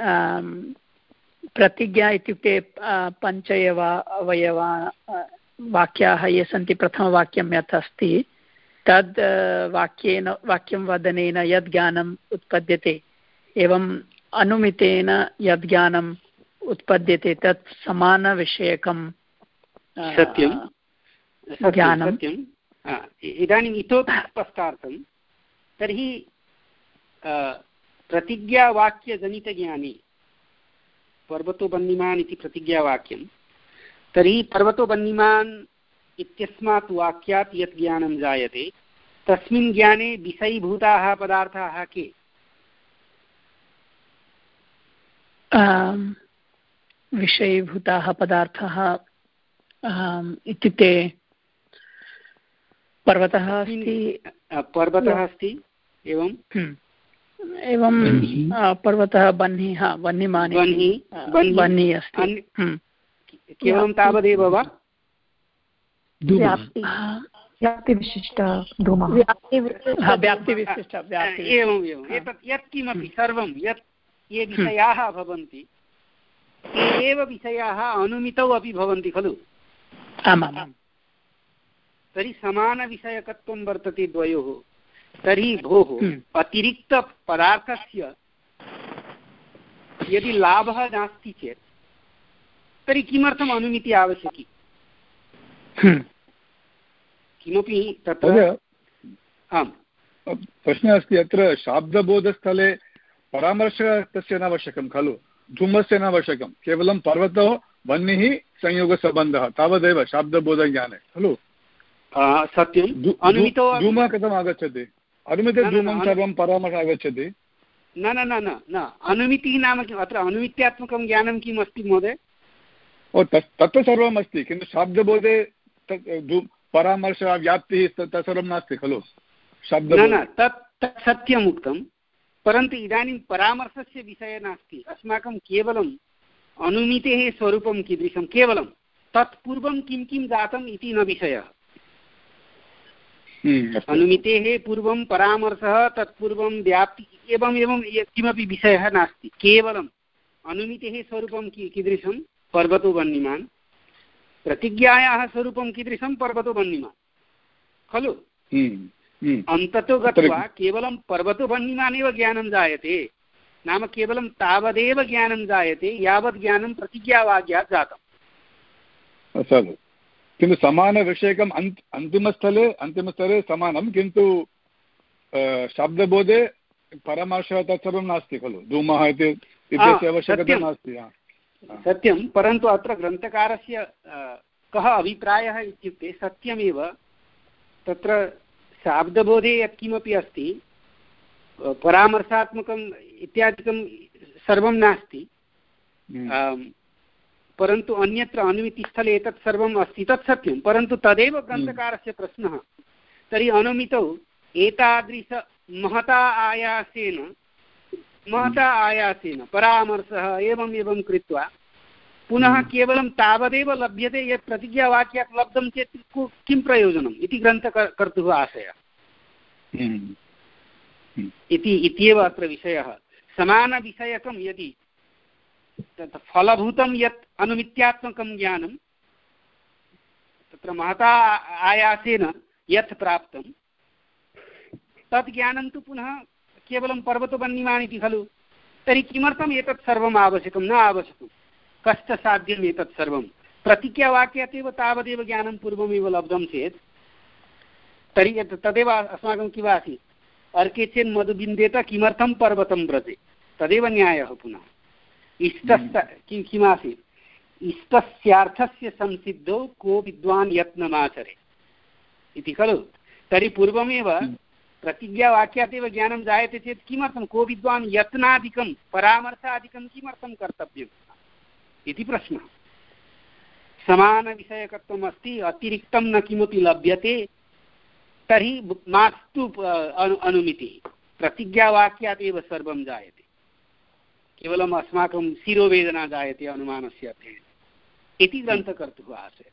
प्रतिज्ञा इत्युक्ते पञ्च एव अवयवा वाक्याः ये सन्ति प्रथमवाक्यं यत् अस्ति तद् वाक्येन वाक्यं वदनेन यद् ज्ञानम् उत्पद्यते एवम् अनुमितेन यद् ज्ञानम् उत्पद्यते तत् समानविषयकं सत्यं ज्ञानं इदानीम् इतोपि स्पष्टार्थं तर्हि प्रतिज्ञावाक्यजनितज्ञाने पर्वतो वह्निमान् इति प्रतिज्ञावाक्यं तर्हि पर्वतो वह्निमान् इत्यस्मात् वाक्यात् यत् ज्ञानं जायते तस्मिन् ज्ञाने विषयीभूताः पदार्थाः के विषयीभूताः पदार्थाः इत्युक्ते पर्वतः अस्ति पर्वतः अस्ति एवं एवं पर्वतः वह्निः वह्निमान् वह्निः अस्ति केवलं तावदेव वा व्याप्तिविशिष्ट व्याप्तिविशिष्ट एवम् एवम् एतत् यत्किमपि सर्वं यत् ये विषयाः भवन्ति ते एव विषयाः अनुमितौ अपि भवन्ति खलु। आमाम्। तर्हि समानविषयकत्वं वर्तते द्वयोः। तर्हि भोः अतिरिक्तपदार्थस्य यदि लाभः नास्ति चेत् तर्हि किमर्थम् अनुमितिः आवश्यकी? किमपि तत्र आम् प्रश्नः अस्ति। अत्र शाब्दबोधस्थले परामर्शः तस्य न आवश्यकं खलु, धूमस्य न आवश्यकं, केवलं पर्वतो वह्निः संयोगसम्बन्धः तावदेव शाब्दबोधज्ञाने खलु। सत्यं। धूमः कथम् आगच्छति? अनुमिते धूमं सर्वं परामर्शः आगच्छति। न न न न न अनुमितिः नाम किम्? अत्र अनुमित्यात्मकं ज्ञानं किम् अस्ति महोदय? ओ तत् तत्तु सर्वम् अस्ति, किन्तु शाब्दबोधे परामर्शः व्याप्तिः तत्सर्वं नास्ति खलु शब्द। न न तत् तत् सत्यम् उक्तं, परन्तु इदानीं परामर्शस्य विषयः नास्ति। अस्माकं केवलम् अनुमितेः स्वरूपं कीदृशं, केवलं तत्पूर्वं किं किं जातम् इति न विषयः। अनुमितेः पूर्वं परामर्शः, तत्पूर्वं व्याप्ति, एवम् एवं किमपि विषयः नास्ति। केवलम् अनुमितेः स्वरूपं कीदृशं, पर्वतो वह्निमान्। प्रतिज्ञायाः स्वरूपं कीदृशं, पर्वतो वह्निमान् खलु। अन्ततो गत्वा केवलं पर्वतो वह्निमान् एव ज्ञानं जायते, नाम केवलं तावदेव ज्ञानं जायते यावत् ज्ञानं प्रतिज्ञावाक्यात् जातम्। किन्तु समानविषयकम् अन्त अन्तिमस्थले अन्तिमस्तरे समानं, किन्तु शब्दबोधे परामर्शः तत्सर्वं नास्ति खलु। धूमः इति इत्यस्य आवश्यकता नास्ति। सत्यं, परन्तु अत्र ग्रन्थकारस्य कः अभिप्रायः इत्युक्ते सत्यमेव तत्र शाब्दबोधे यत्किमपि अस्ति परामर्शात्मकम् इत्यादिकं सर्वं नास्ति, परन्तु अन्यत्र अनुमितिस्थले एतत् सर्वम् अस्ति, तत् सत्यं। परन्तु तदेव ग्रन्थकारस्य प्रश्नः। तर्हि अनुमितौ एतादृश महता आयासेन महता आयासेन परामर्शः एवम् एवं कृत्वा पुनः केवलं तावदेव लभ्यते यत् प्रतिज्ञावाक्यात् लब्धं चेत् किं प्रयोजनम् इति ग्रन्थकर्तुः आशयः इति इत्येव अत्र विषयः। समानविषयकं यदि तत् फलभूतं यत् अनुमित्यात्मकं ज्ञानं तत्र महता आयासेन यत् प्राप्तं तत् ज्ञानं तु पुनः केवलं पर्वतो वह्निमान् इति खलु। तर्हि किमर्थम् एतत् सर्वम् आवश्यकं? न आवश्यकं, कष्टसाध्यम् एतत् सर्वं। प्रतिज्ञावाक्यात् एव तावदेव ज्ञानं पूर्वमेव लब्धं चेत् तर्हि तदेव अस्माकं किम् आसीत्, अर्के चेन् मधुबिन्देत किमर्थं पर्वतं व्रजे, तदेव न्यायः। पुनः इष्टस्य किं किमासीत्, इष्टस्यार्थस्य संसिद्धौ को विद्वान् यत्नमाचरे इति खलु। तर्हि पूर्वमेव प्रतिज्ञावाक्यात् एव ज्ञानं जायते चेत् किमर्थं को विद्वान् यत्नादिकं परामर्शादिकं किमर्थं कर्तव्यम् इति प्रश्नः। समानविषयकत्वम् अस्ति, अतिरिक्तं न किमपि लभ्यते, तर्हि मास्तु अनु अनुमितिः। प्रतिज्ञावाक्यात् एव सर्वं जायते, केवलम् अस्माकं शिरोवेदना जायते अनुमानस्य अध्ययने इति ग्रन्थकर्तुः आशयः।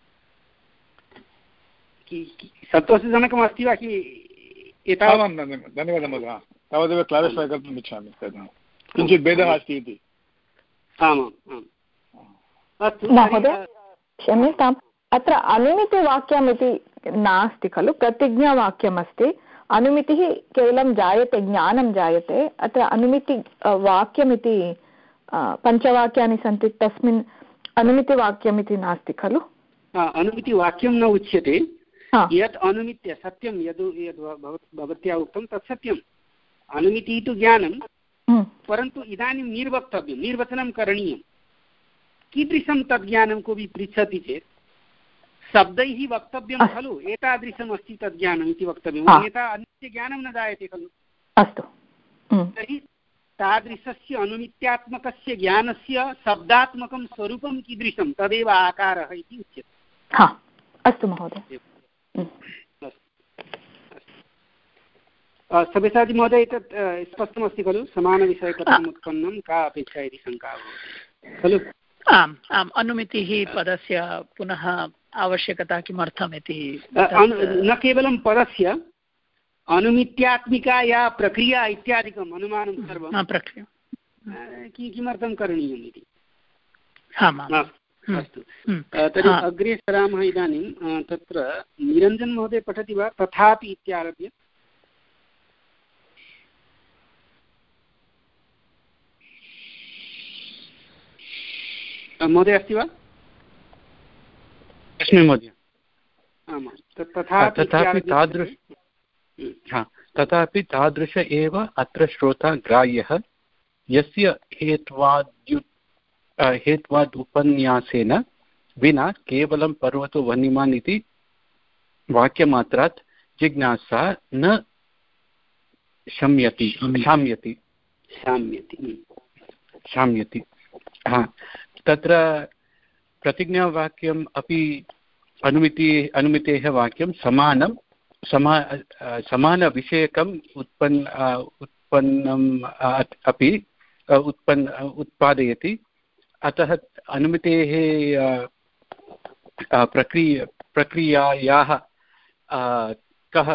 सन्तोषजनकम् अस्ति वा? कि एतावान् धन्यवादः महोदय, तावदेव क्लारिफै कर्तुम् इच्छामि, किञ्चित् भेदः अस्ति इति। आमाम् आम् अस्तु महोदय, क्षम्यताम्, अत्र अनुमितिवाक्यम् इति नास्ति खलु, प्रतिज्ञावाक्यमस्ति। अनुमितिः केवलं जायते, ज्ञानं जायते। अत्र अनुमिति वाक्यमिति पञ्चवाक्यानि सन्ति, तस्मिन् अनुमितिवाक्यम् इति नास्ति खलु। अनुमितिवाक्यं न उच्यते। यत् अनुमित्य सत्यं यद् यद् भवत्या उक्तं तत् सत्यम्। अनुमितिः तु ज्ञानं, परन्तु इदानीं निर्वक्तव्यं, निर्वचनं करणीयं। कीदृशं तद् ज्ञानं कोऽपि पृच्छति चेत् शब्दैः वक्तव्यं खलु, एतादृशम् अस्ति तद् ज्ञानम् इति वक्तव्यम्, अन्यथा अन्यस्य ज्ञानं न जायते खलु। अस्तु, तर्हि तादृशस्य अनुमित्यात्मकस्य ज्ञानस्य शब्दात्मकं स्वरूपं कीदृशं तदेव आकारः इति उच्यते। अस्तु महोदय। सव्यसाचि महोदय, एतत् स्पष्टमस्ति खलु, समानविषयकत्वम् उत्पन्नं का अपेक्षा इति शङ्का खलु। आम् आम्, अनुमितिः पदस्य पुनः आवश्यकता किमर्थम् इति न केवलं पदस्य, अनुमित्यात्मिका या प्रक्रिया इत्यादिकम् अनुमानं सर्वं प्रक्रिया किमर्थं करणीयम् इति। अस्तु, तर्हि अग्रे सरामः। इदानीं तत्र निरञ्जन महोदय पठति वा? तथापि इत्यारभ्य। महोदय अस्ति वा? अस्मि महोदय। आमां, तथापि तादृश तथापि तादृश एव अत्र श्रोता ग्राह्यः यस्य हेत्वाद्यु हेत्वाद् उपन्यासेन विना केवलं पर्वतो वह्निमान् इति वाक्यमात्रात् जिज्ञासा न शम्यति शाम्यति शाम्यति शाम्यति हा, तत्र प्रतिज्ञावाक्यम् अपि अनुमिति अनुमितेः वाक्यं समानं समा समानविषयकम् उत्पन् उत्पन्नम् अपि उत्पन् उत्पादयति। अतः अनुमितेः प्रक्रिया प्रक्रियायाः कः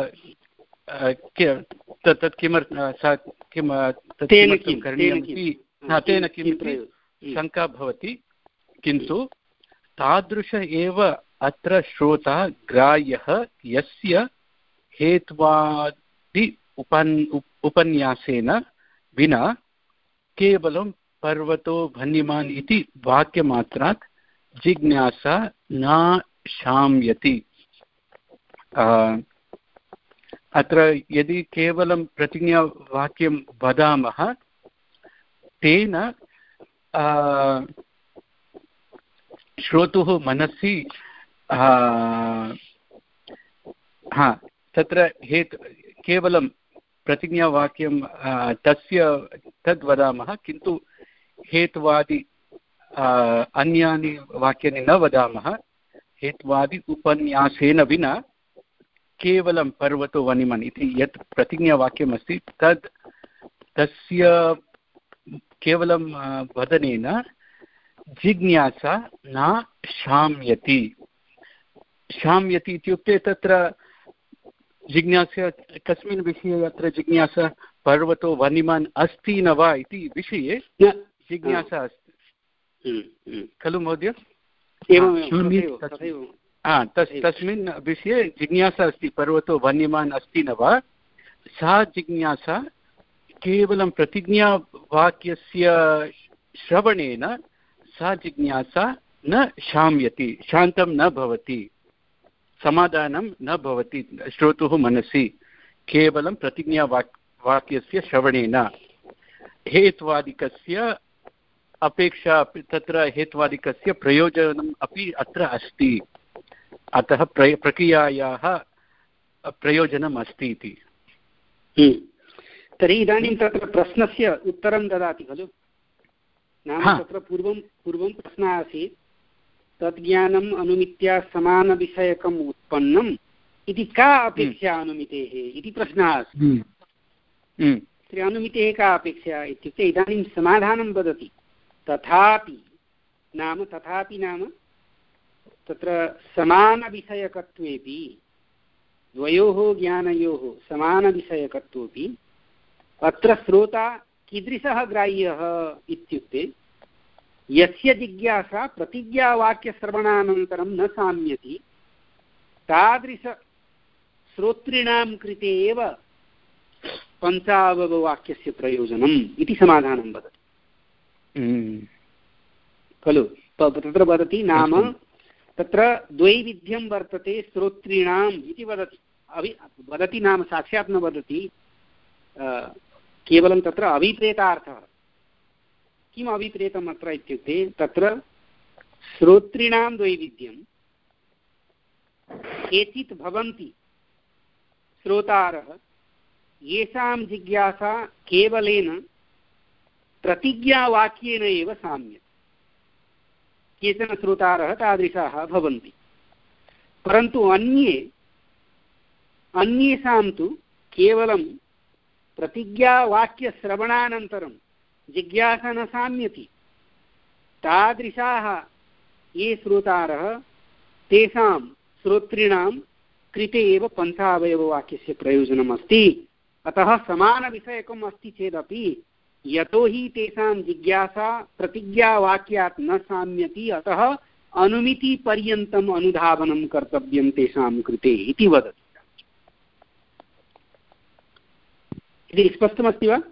तत् किमर्थं सा किं किं करणीयमिति तेन किमिति शङ्का भवति। किन्तु तादृश एव अत्र श्रोता ग्राह्यः यस्य हेत्वादि उपन् उपन्यासेन विना केवलं पर्वतो वह्निमान् इति वाक्यमात्रात् जिज्ञासा न शाम्यति। अत्र यदि केवलं प्रतिज्ञावाक्यं वदामः तेन श्रोतुः मनसि हा तत्र हेतु केवलं प्रतिज्ञावाक्यं तस्य तद् वदामः, किन्तु हेत्वादि अन्यानि वाक्यानि न वदामः। हेत्वादि उपन्यासेन विना केवलं पर्वतो वह्निमान् इति यत् प्रतिज्ञावाक्यमस्ति तद् तस्य केवलं वदनेन जिज्ञासा न शाम्यति। शाम्यति इत्युक्ते तत्र जिज्ञासा कस्मिन् विषये अत्र जिज्ञासा पर्वतो वह्निमान् अस्ति न वा इति विषये जिज्ञासा अस्ति खलु महोदय? तस्मिन् विषये जिज्ञासा अस्ति, पर्वतो वह्निमान् अस्ति न वा। सा जिज्ञासा केवलं प्रतिज्ञावाक्यस्य श्रवणेन सा जिज्ञासा न शाम्यति, शान्तं न भवति, समाधानं न भवति श्रोतुः मनसि केवलं प्रतिज्ञावाक् वाक्यस्य श्रवणेन। हेत्वादिकस्य अपेक्षा तत्र हेत्वादिकस्य प्रयोजनम् अपि अत्र अस्ति। अतः प्र प्रक्रियायाः प्रयोजनम् अस्ति इति। तर्हि इदानीं तत्र प्रश्नस्य उत्तरं ददाति खलु? नाम तत्र पूर्वं पूर्वं प्रश्नः आसीत् तद्ज्ञानम् अनुमित्या समानविषयकम् उत्पन्नम् इति का अपेक्षा अनुमितेः इति प्रश्नः अस्ति। तर्हि अनुमितेः का अपेक्षा इत्युक्ते इदानीं समाधानं वदति तथापि नाम तथापि नाम तत्र समानविषयकत्वेपि द्वयोः ज्ञानयोः समानविषयकत्वोपि अत्र श्रोता कीदृशः ग्राह्यः इत्युक्ते यस्य जिज्ञासा प्रतिज्ञावाक्यश्रवणानन्तरं न साम्यति तादृश श्रोतॄणां कृते एव पञ्चावयववाक्यस्य प्रयोजनम् इति समाधानं वदति खलु? तत्र वदति नाम तत्र द्वैविध्यं वर्तते श्रोतॄणाम् इति वदति। अवि वदति नाम साक्षात् न वदति, केवलं तत्र अभिप्रेतार्थः। किम् अभिप्रेतम् अत्र इत्युक्ते तत्र श्रोतॄणां द्वैविध्यं केचित् भवन्ति श्रोतारः येषां जिज्ञासा केवलेन प्रतिज्ञावाक्येन एव साम्यते। केचन श्रोतारः तादृशाः भवन्ति, परन्तु अन्ये अन्येषां तु केवलं प्रतिज्ञावाक्यश्रवणानन्तरं जिज्ञासा न साम्यति। तादृशाः ये श्रोतारः तेषां श्रोतॄणां कृते एव पञ्चावयववाक्यस्य प्रयोजनम् अस्ति। अतः समानविषयकम् अस्ति चेदपि यतोहि तेषां जिज्ञासा प्रतिज्ञावाक्यात् न साम्यति अतः अनुमितिपर्यन्तम् अनुधावनं कर्तव्यं तेषां कृते इति वदति। इति स्पष्टमस्ति वा?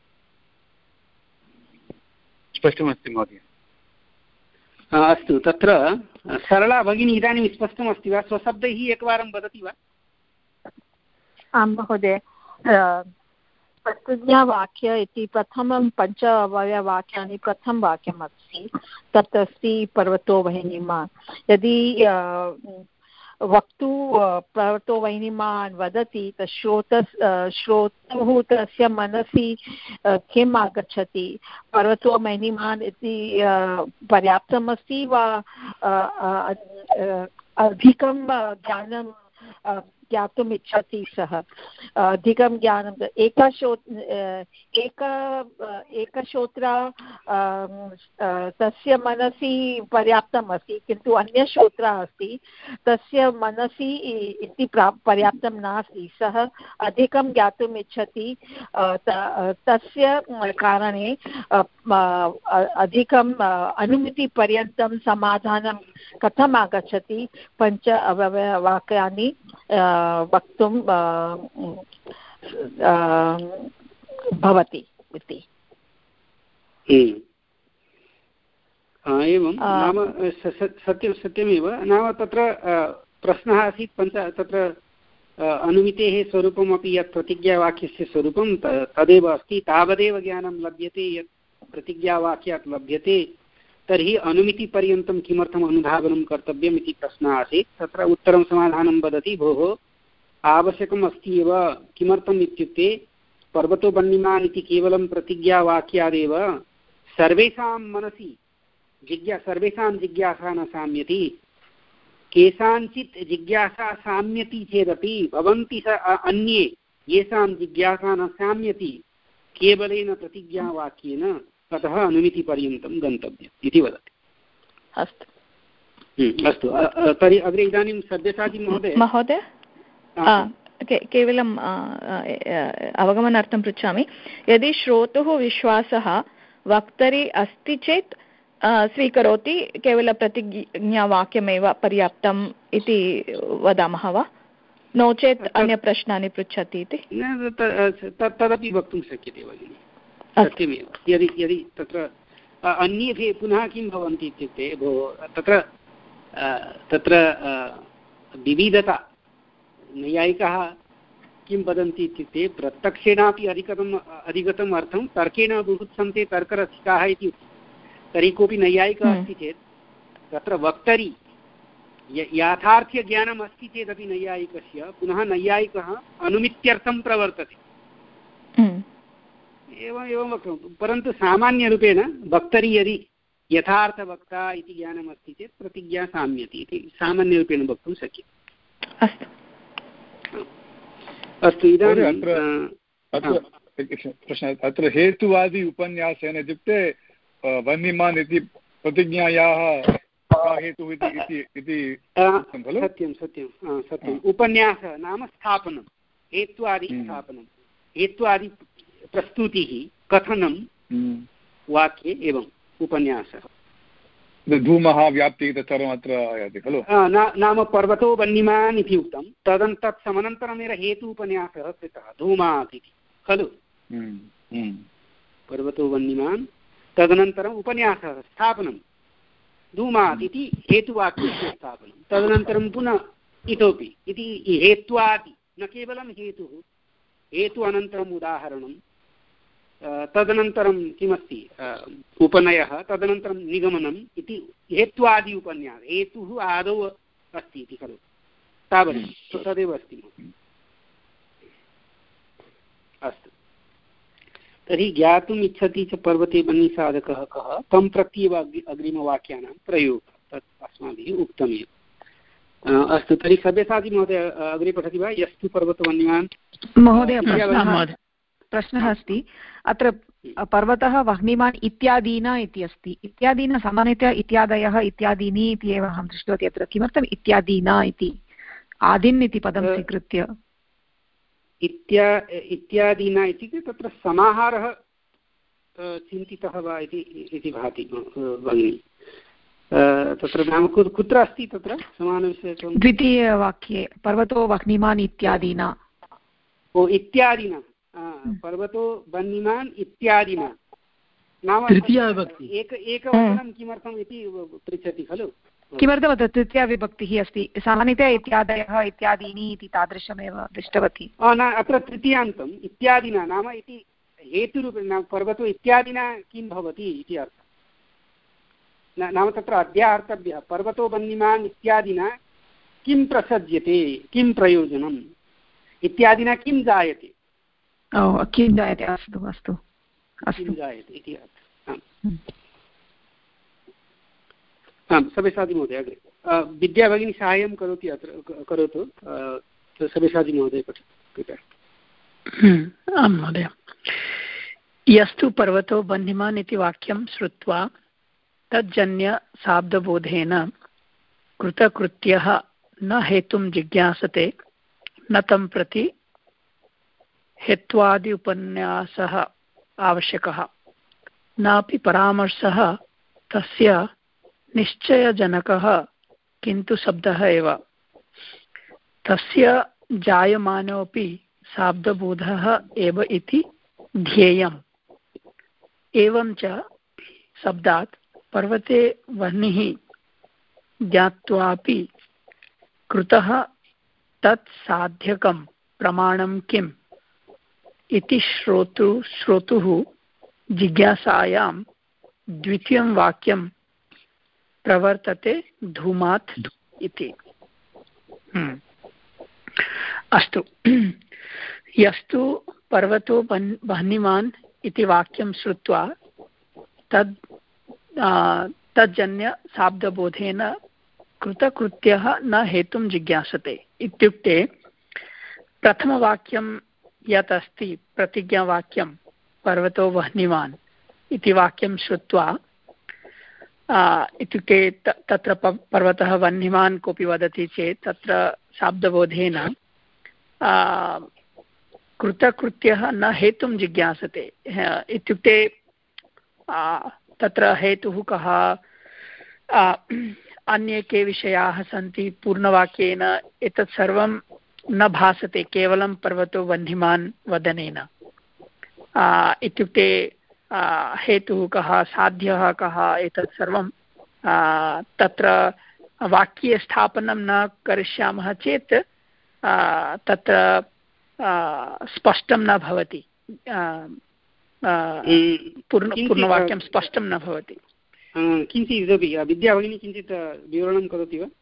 स्पष्टमस्ति महोदय। अस्तु, तत्र सरला भगिनी इदानीं स्पष्टमस्ति वा? स्वशब्दैः एकवारं वदति वा? आं महोदय, प्रतिज्ञावाक्य इति प्रथमं पञ्च अवयवाक्यानि प्रथमं वाक्यमस्ति, तत् अस्ति पर्वतो वह्निमान्। यदि वक्तुः पर्वतो वह्निमान् वदति तत् श्रोत श्रोतुः तस्य मनसि किम् आगच्छति, पर्वतो वह्निमान् इति पर्याप्तमस्ति वा अधिकं ज्ञानं ज्ञातुम् इच्छति सः, अधिकं ज्ञानं एकशो एक एकश्रोत्रा तस्य मनसि पर्याप्तम् अस्ति, किन्तु अन्यश्रोत्रा अस्ति तस्य मनसि इति पर्याप्तं नास्ति, सः अधिकं ज्ञातुम् इच्छति, तस्य कारणे अधिकम् अनुमितिपर्यन्तं समाधानं कथम् आगच्छति, पञ्च अवयववाक्यानि वक्तुं भवति इति। एवं नाम सत्यं सत्यमेव, नाम तत्र प्रश्नः आसीत् पञ्च तत्र अनुमितेः स्वरूपमपि यत् प्रतिज्ञावाक्यस्य स्वरूपं तदेव अस्ति, तावदेव ज्ञानं लभ्यते यत् प्रतिज्ञावाक्यात् लभ्यते, तर्हि अनुमितिपर्यन्तं किमर्थम् अनुधावनं कर्तव्यम् इति प्रश्नः आसीत्। तत्र उत्तरं समाधानं वदति, भोः आवश्यकम् अस्ति एव, किमर्थम् इत्युक्ते पर्वतो वह्निमान् इति केवलं प्रतिज्ञावाक्यादेव सर्वेषां मनसि जिज्ञा सर्वेषां जिज्ञासा न साम्यति, केषाञ्चित् जिज्ञासा साम्यति चेदपि भवन्ति स अन्ये येषां जिज्ञासा न साम्यति केवलेन प्रतिज्ञावाक्येन, ततः अनुमितिपर्यन्तं गन्तव्यम् इति वदति। अस्तु अस्तु, तर्हि अग्रे इदानीं सब्यसाची महोदय महोदय केवलम् अवगमनार्थं पृच्छामि, यदि श्रोतुः विश्वासः वक्तरि अस्ति चेत् स्वीकरोति, केवल प्रतिज्ञावाक्यमेव पर्याप्तम् इति वदामः वा, नो चेत् अन्यप्रश्नानि पृच्छति इति? तदपि वक्तुं शक्यते भगिनि, सत्यमेव। यदि यदि तत्र अन्ये पुनः किं भवन्ति इत्युक्ते, भोः तत्र तत्र विविधता, नैयायिकाः किं वदन्ति इत्युक्ते प्रत्यक्षेणापि अधिकतम अधिगतम् अर्थं तर्केण बुभुत्सन्ते तर्करसिकाः इति। तर्हि कोऽपि नैयायिकः अस्ति चेत् तत्र वक्तरि याथार्थ्यज्ञानम् अस्ति चेदपि नैयायिकस्य, पुनः नैयायिकः अनुमित्यर्थं प्रवर्तते, एवम् एवं वक्तुं। परन्तु सामान्यरूपेण वक्तरि यदि यथार्थवक्ता इति ज्ञानम् अस्ति चेत् प्रतिज्ञा साम्यति इति सामान्यरूपेण वक्तुं शक्यते। अस्तु अस्तु, इदानीं प्रश्नः अत्र हेतुवादी उपन्यासेन इत्युक्ते वह्निमान् इति प्रतिज्ञायाः हेतुः इति खलु? सत्यं सत्यं सत्यम्। उपन्यासः नाम स्थापनं, हेत्वादि स्थापनं, हेत्वादि प्रस्तुतिः, कथनं वाक्ये एवम् उपन्यासः। धूमः व्याप्तिः तत् सर्वम् अत्र आयाति खलु? नाम पर्वतो वह्निमान् इति उक्तं, तदन् तत् समनन्तरमेव हेतु उपन्यासः कृतः, धूमात् इति खलु? पर्वतो वह्निमान्, तदनन्तरम् उपन्यासः स्थापनं, धूमात् इति हेतुवाक्यस्य स्थापनं, तदनन्तरं पुनः इतोपि इति हेत्वादि, न केवलं हेतुः, हेतु अनन्तरम् उदाहरणं, तदनन्तरं किमस्ति उपनयः, तदनन्तरं निगमनम् इति हेत्वादि उपन्यासः। हेतुः आदौ अस्ति इति खलु, तावत् तदेव अस्ति। अस्तु, तर्हि ज्ञातुम् इच्छति च पर्वते वह्निसाधकः कः, तं प्रत्येव अग्रिमवाक्यानां प्रयोगः, तत् अस्माभिः उक्तमेव। अस्तु, तर्हि सब्यसाची महोदय अग्रे पठति वा? यस्तु पर्वतो वह्निमान्। महोदय प्रश्नः अस्ति अत्र, पर्वतः वह्निमान् इत्यादीना इति अस्ति, इत्यादीना सामान्यतया इत्यादयः इत्यादीनि इति एव अहं दृष्टवती। अत्र किमर्थम् इत्यादीना इति आदिन् इति पदं स्वीकृत्य? इत्या इत्यादीना इत्युक्ते तत्र समाहारः चिन्तितः वा इति भाति भगिनि। तत्र नाम कुत्र अस्ति तत्र समानविषयकं? द्वितीयवाक्ये पर्वतो वह्निमान् इत्यादिना। ओ इत्यादिना, पर्वतो वह्निमान् इत्यादिना नाम एक एकवचनं किमर्थम् इति पृच्छति खलु? किमर्थं तत् तृतीयाविभक्तिः अस्ति? सामान्यतया इत्यादयः इत्यादीनि इति तादृशमेव दृष्टवती। न अत्र तृतीयान्तम् इत्यादिना नाम इति हेतुरूपेण नाम पर्वतो इत्यादिना किं भवति इति अर्थः। नाम तत्र अध्याहर्तव्यः पर्वतो वह्निमान् इत्यादिना किं प्रसज्यते, किं प्रयोजनम्, इत्यादिना किं जायते। ओ किं जायते, अस्तु अस्तु किं जायते इति अर्थः। आं सव्यसाचीमहोदय अग्रे। विद्या भगिनी साहाय्यं करोति अत्र करोतु। सव्यसाचीमहोदय पठतु कृपया। आं महोदय। यस्तु पर्वतो वह्निमान् इति वाक्यं श्रुत्वा तज्जन्य शाब्दबोधेन कृतकृत्यः न हेतुं जिज्ञासते न तं प्रति हेत्वादि उपन्यासः आवश्यकः नापि परामर्शः तस्य निश्चयजनकः किन्तु शब्दः एव तस्य जायमानोऽपि शाब्दबोधः एव इति ध्येयम्। एवं च शब्दात् पर्वते वह्निः ज्ञात्वापि कृतः तत् साध्यकं प्रमाणं किम् इति श्रोतु श्रोतुः जिज्ञासायां द्वितीयं वाक्यं प्रवर्तते धूमात् इति। अस्तु। यस्तु पर्वतो वह्निमान् इति वाक्यं श्रुत्वा तद् तज्जन्य शाब्दबोधेन कृतकृत्यः न हेतुं जिज्ञासते इत्युक्ते प्रथमवाक्यं यत् अस्ति प्रतिज्ञावाक्यं पर्वतो वह्निमान् इति वाक्यं श्रुत्वा इत्युक्ते तत्र पर्वतः वह्निमान् कोऽपि वदति चेत् तत्र शाब्दबोधेन कृतकृत्यः न हेतुं जिज्ञासते इत्युक्ते तत्र हेतुः कः, अन्ये के विषयाः सन्ति पूर्णवाक्येन एतत् सर्वं न भासते केवलं पर्वतो वह्निमान् वदनेन। इत्युक्ते हेतुः कः, साध्यः कः, एतत् सर्वं तत्र वाक्ये स्थापनं न करिष्यामः चेत् तत्र स्पष्टं न भवति, पूर्ण पूर्णवाक्यं स्पष्टं न भवति। किञ्चित् इतोपि विद्या भगिनी किञ्चित् विवरणं करोति वा?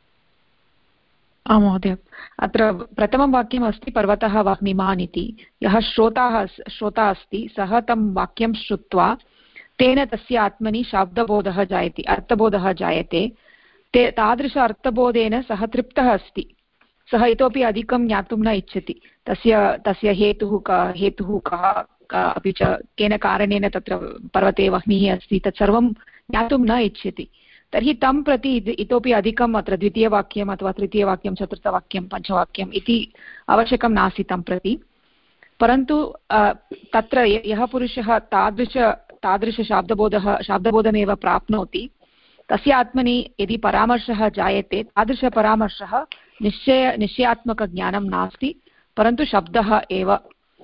आं महोदय। अत्र प्रथमं वाक्यम् अस्ति पर्वतः वह्निमान् इति। यः श्रोताः श्रोता अस्ति सः तं वाक्यं श्रुत्वा तेन तस्य आत्मनि शाब्दबोधः जायते, अर्थबोधः जायते। ते तादृश अर्थबोधेन सः तृप्तः अस्ति, सः इतोपि अधिकं ज्ञातुं न इच्छति। तस्य तस्य हेतुः कः, हेतुः कः, अपि च केन कारणेन तत्र पर्वते वह्निः अस्ति तत्सर्वं ज्ञातुं न इच्छति। तर्हि तं प्रति इतोपि अधिकम् अत्र द्वितीयवाक्यम् अथवा तृतीयवाक्यं चतुर्थवाक्यं पञ्चवाक्यम् इति आवश्यकं नास्ति तं प्रति। परन्तु तत्र यः पुरुषः तादृश तादृशशाब्दबोधः शाब्दबोधमेव प्राप्नोति तस्य आत्मनि यदि परामर्शः जायते तादृशपरामर्शः निश्चय निश्चयात्मकज्ञानं नास्ति, परन्तु शब्दः एव।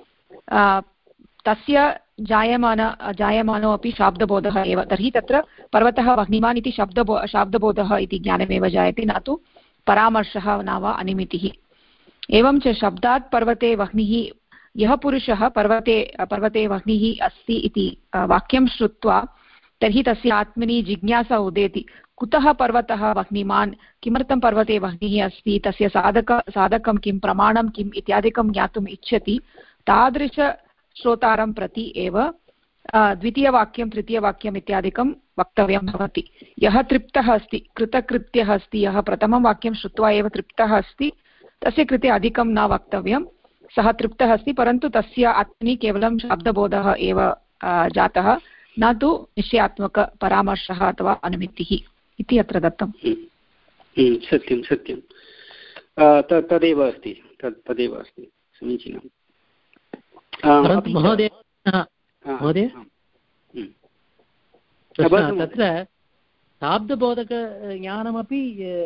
तस्य जायमान जायमानो अपि शाब्दबोधः एव। तर्हि तत्र पर्वतः वह्निमान् इति शब्दबो शाब्दबोधः इति ज्ञानमेव जायते, न तु परामर्शः न वा अनिमितिः। एवं च शब्दात् पर्वते वह्निः, यः पुरुषः पर्वते पर्वते वह्निः अस्ति इति वाक्यं श्रुत्वा तर्हि तस्य आत्मनि जिज्ञासा उदेति, कुतः पर्वतः वह्निमान्, किमर्थं पर्वते वह्निः अस्ति, तस्य साधक साधकं किं, प्रमाणं किम् इत्यादिकं ज्ञातुम् इच्छति। तादृश श्रोतारं प्रति एव द्वितीयवाक्यं तृतीयवाक्यम् इत्यादिकं वक्तव्यं भवति। यः तृप्तः अस्ति, कृतकृत्यः अस्ति, यः प्रथमं वाक्यं श्रुत्वा एव तृप्तः अस्ति तस्य कृते अधिकं न वक्तव्यं। सः तृप्तः अस्ति, परन्तु तस्य आत्मनि केवलं शाब्दबोधः एव जातः, न तु निश्चयात्मकपरामर्शः अथवा अनुमितिः इति अत्र दत्तं। सत्यं सत्यं तदेव अस्ति, तदेव अस्ति, समीचीनम्। महोदय महोदय तत्र शाब्दबोधकज्ञानमपि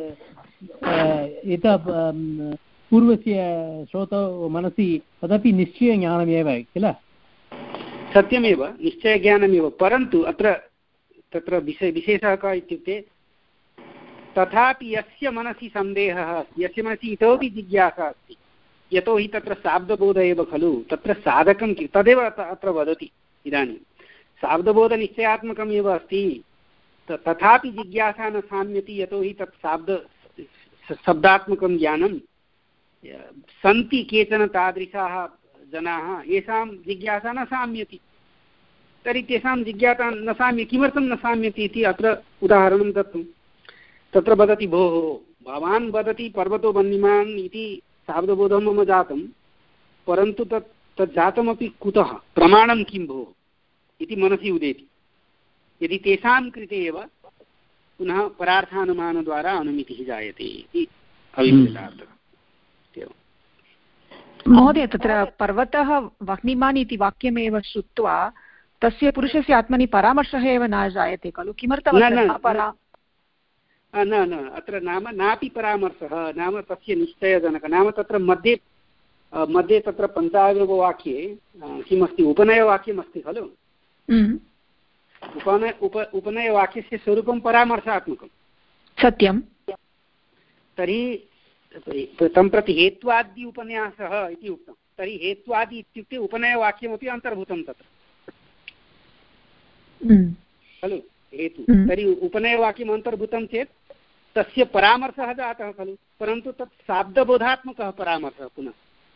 यथा पूर्वस्य श्रोतौ मनसि तदपि निश्चयज्ञानमेव किल? सत्यमेव, निश्चयज्ञानमेव, परन्तु अत्र तत्र विशे विशेषः कः इत्युक्ते तथापि यस्य मनसि सन्देहः अस्ति, यस्य मनसि इतोपि जिज्ञासा अस्ति, यतोहि तत्र शाब्दबोध एव खलु तत्र साधकं किं तदेव अत्र वदति। इदानीं शाब्दबोधनिश्चयात्मकम् एव अस्ति, तथापि जिज्ञासा न साम्यति, यतोहि तत् शाब्द शब्दात्मकं ज्ञानं सन्ति केचन तादृशाः जनाः येषां जिज्ञासा न साम्यति। तर्हि तेषां जिज्ञासा न साम्य किमर्थं न साम्यति इति अत्र उदाहरणं दत्तं। तत्र वदति भोः भवान् वदति पर्वतो वह्निमान् इति शाब्दबोधं मम जातं, परन्तु तत् तत् जातमपि कुतः, प्रमाणं किं भोः इति मनसि उदेति। यदि तेषां कृते एव पुनः परार्थानुमानद्वारा अनुमितिः जायते इति अभिप्रेतार्थः। महोदय, तत्र पर्वतः वह्निमान् इति वाक्यमेव श्रुत्वा तस्य पुरुषस्य आत्मनि परामर्शः एव न जायते खलु? किमर्थं न न अत्र नाम नापि परामर्शः, नाम तस्य निश्चयजनकः, नाम तत्र मध्ये मध्ये तत्र पञ्चावयववाक्ये किमस्ति, उपनयवाक्यमस्ति खलु? उपनय उप उपनयवाक्यस्य स्वरूपं परामर्शात्मकं। सत्यं। तर्हि तं प्रति हेत्वादि उपन्यासः इति उक्तं। तर्हि हेत्वादि इत्युक्ते उपनयवाक्यमपि अन्तर्भूतं तत्र खलु, हेतु। तर्हि उपनयवाक्यम् अन्तर्भूतं चेत् तस्य परामर्शः जातः खलु, परन्तु तत् शाब्दबोधात्मकः परामर्शः। पुनः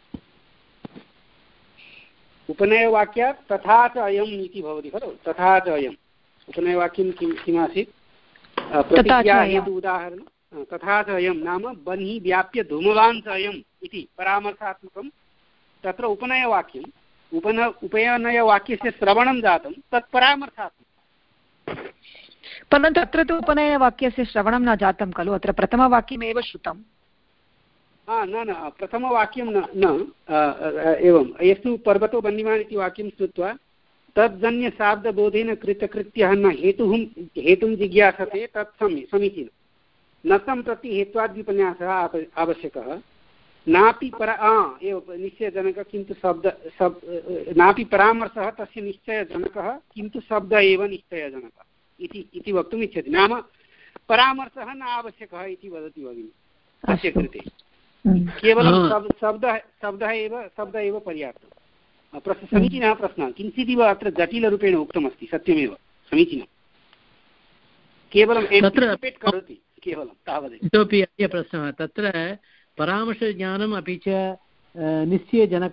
उपनयवाक्यात् तथा च अयम् इति भवति खलु, तथा च अयम्। उपनयवाक्यं किं किमासीत्? प्रतिज्ञा हेतु उदाहरणं तथा च अयं नाम बन्हि व्याप्य धूमवान् च अयम् इति परामर्शात्मकं तत्र उपनयवाक्यम्। उपन उपनयवाक्यस्य श्रवणं जातं तत् परामर्शात्मकं। परन्तु अत्र तु उपनयवाक्यस्य श्रवणं न जातं खलु, अत्र प्रथमवाक्यमेव श्रुतं। हा न न प्रथमवाक्यं न न एवं यस्तु पर्वतो वह्निमान् इति वाक्यं श्रुत्वा तज्जन्यशाब्दबोधेन कृतकृत्यः न हेतुः हेतुं जिज्ञासते तत् समी समीचीनं। न तं प्रति हेत्वाद्युपन्यासः आवश्यकः, नापि परा एव निश्चयजनकः किन्तु शब्द शब्द नापि परामर्शः तस्य निश्चयजनकः किन्तु शब्द एव निश्चयजनकः इति इति वक्तुम् इच्छति। नाम परामर्शः न आवश्यकः इति वदति भगिनी तस्य कृते। केवलं शब्द शब्दः शब्दः एव शब्द एव पर्याप्तं। प्रश्न समीचीनः प्रश्नः, किञ्चिदिव अत्र जटिलरूपेण उक्तमस्ति, सत्यमेव समीचीनं। केवलं एण्टिसिपेट् करोति केवलं तावदेव। इतोपि अन्यः प्रश्नः, तत्र परामर्शज्ञानम् अपि च निश्चयजनक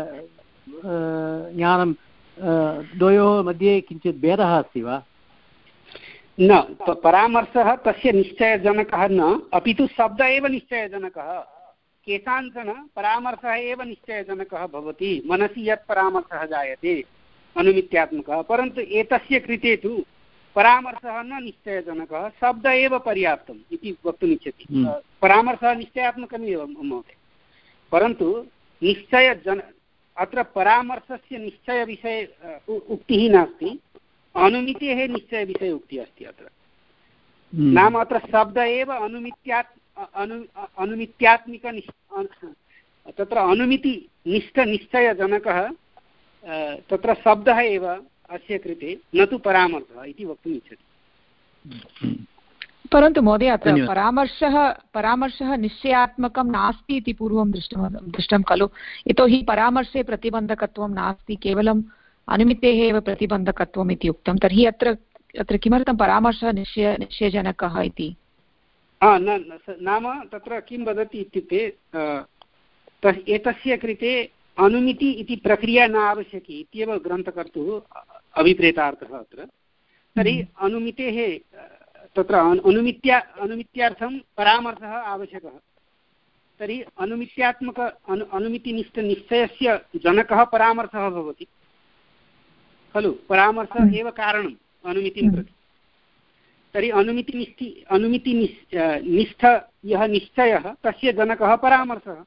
ज्ञानं द्वयोः मध्ये किञ्चित् भेदः अस्ति वा? न, परामर्शः तस्य निश्चयजनकः न, अपि तु शब्द एव निश्चयजनकः। केषाञ्चन परामर्शः एव निश्चयजनकः भवति, मनसि यत् परामर्शः जायते अनुमित्यात्मकः, परन्तु एतस्य कृते तु परामर्शः न निश्चयजनकः, शब्द एव पर्याप्तम् इति वक्तुमिच्छति। परामर्शः निश्चयात्मकमेव महोदय, परन्तु निश्चयजन अत्र परामर्शस्य निश्चयविषये उक्तिः नास्ति, अनुमितेः निश्चयविषये उक्तिः अस्ति अत्र। नाम अत्र शब्द एव अनुमित्यात् अनु अनुमित्यात्मिक तत्र अनुमिति निष्ठ निश्चयजनकः तत्र शब्दः एव अस्य कृते, न तु परामर्शः इति वक्तुम् इच्छति। परन्तु महोदय, अत्र परामर्शः परामर्शः निश्चयात्मकं नास्ति इति पूर्वं दृष्टं दृष्टं खलु, यतोहि परामर्शे प्रतिबन्धकत्वं नास्ति, केवलम् अनुमितेः एव प्रतिबन्धकत्वम् इति उक्तं। तर्हि अत्र अत्र किमर्थं परामर्शः निश्चय निश्चयजनकः इति? नाम तत्र किं वदति इत्युक्ते एतस्य कृते अनुमिति इति प्रक्रिया न आवश्यकी इत्येव ग्रन्थकर्तुः अभिप्रेतार्थः अत्र। तर्हि अनुमितेः तत्र अनुमित्या अनुमित्यार्थं परामर्शः आवश्यकः। तर्हि अनुमित्यात्मक अनु अनुमितिनिष्ठ निश्चयस्य जनकः परामर्शः भवति खलु, परामर्शः एव कारणम् अनुमितिं प्रति। तर्हि अनुमितिनिष्ठि अनुमितिनिष्ठ निष्ठ यः निश्चयः तस्य जनकः परामर्शः।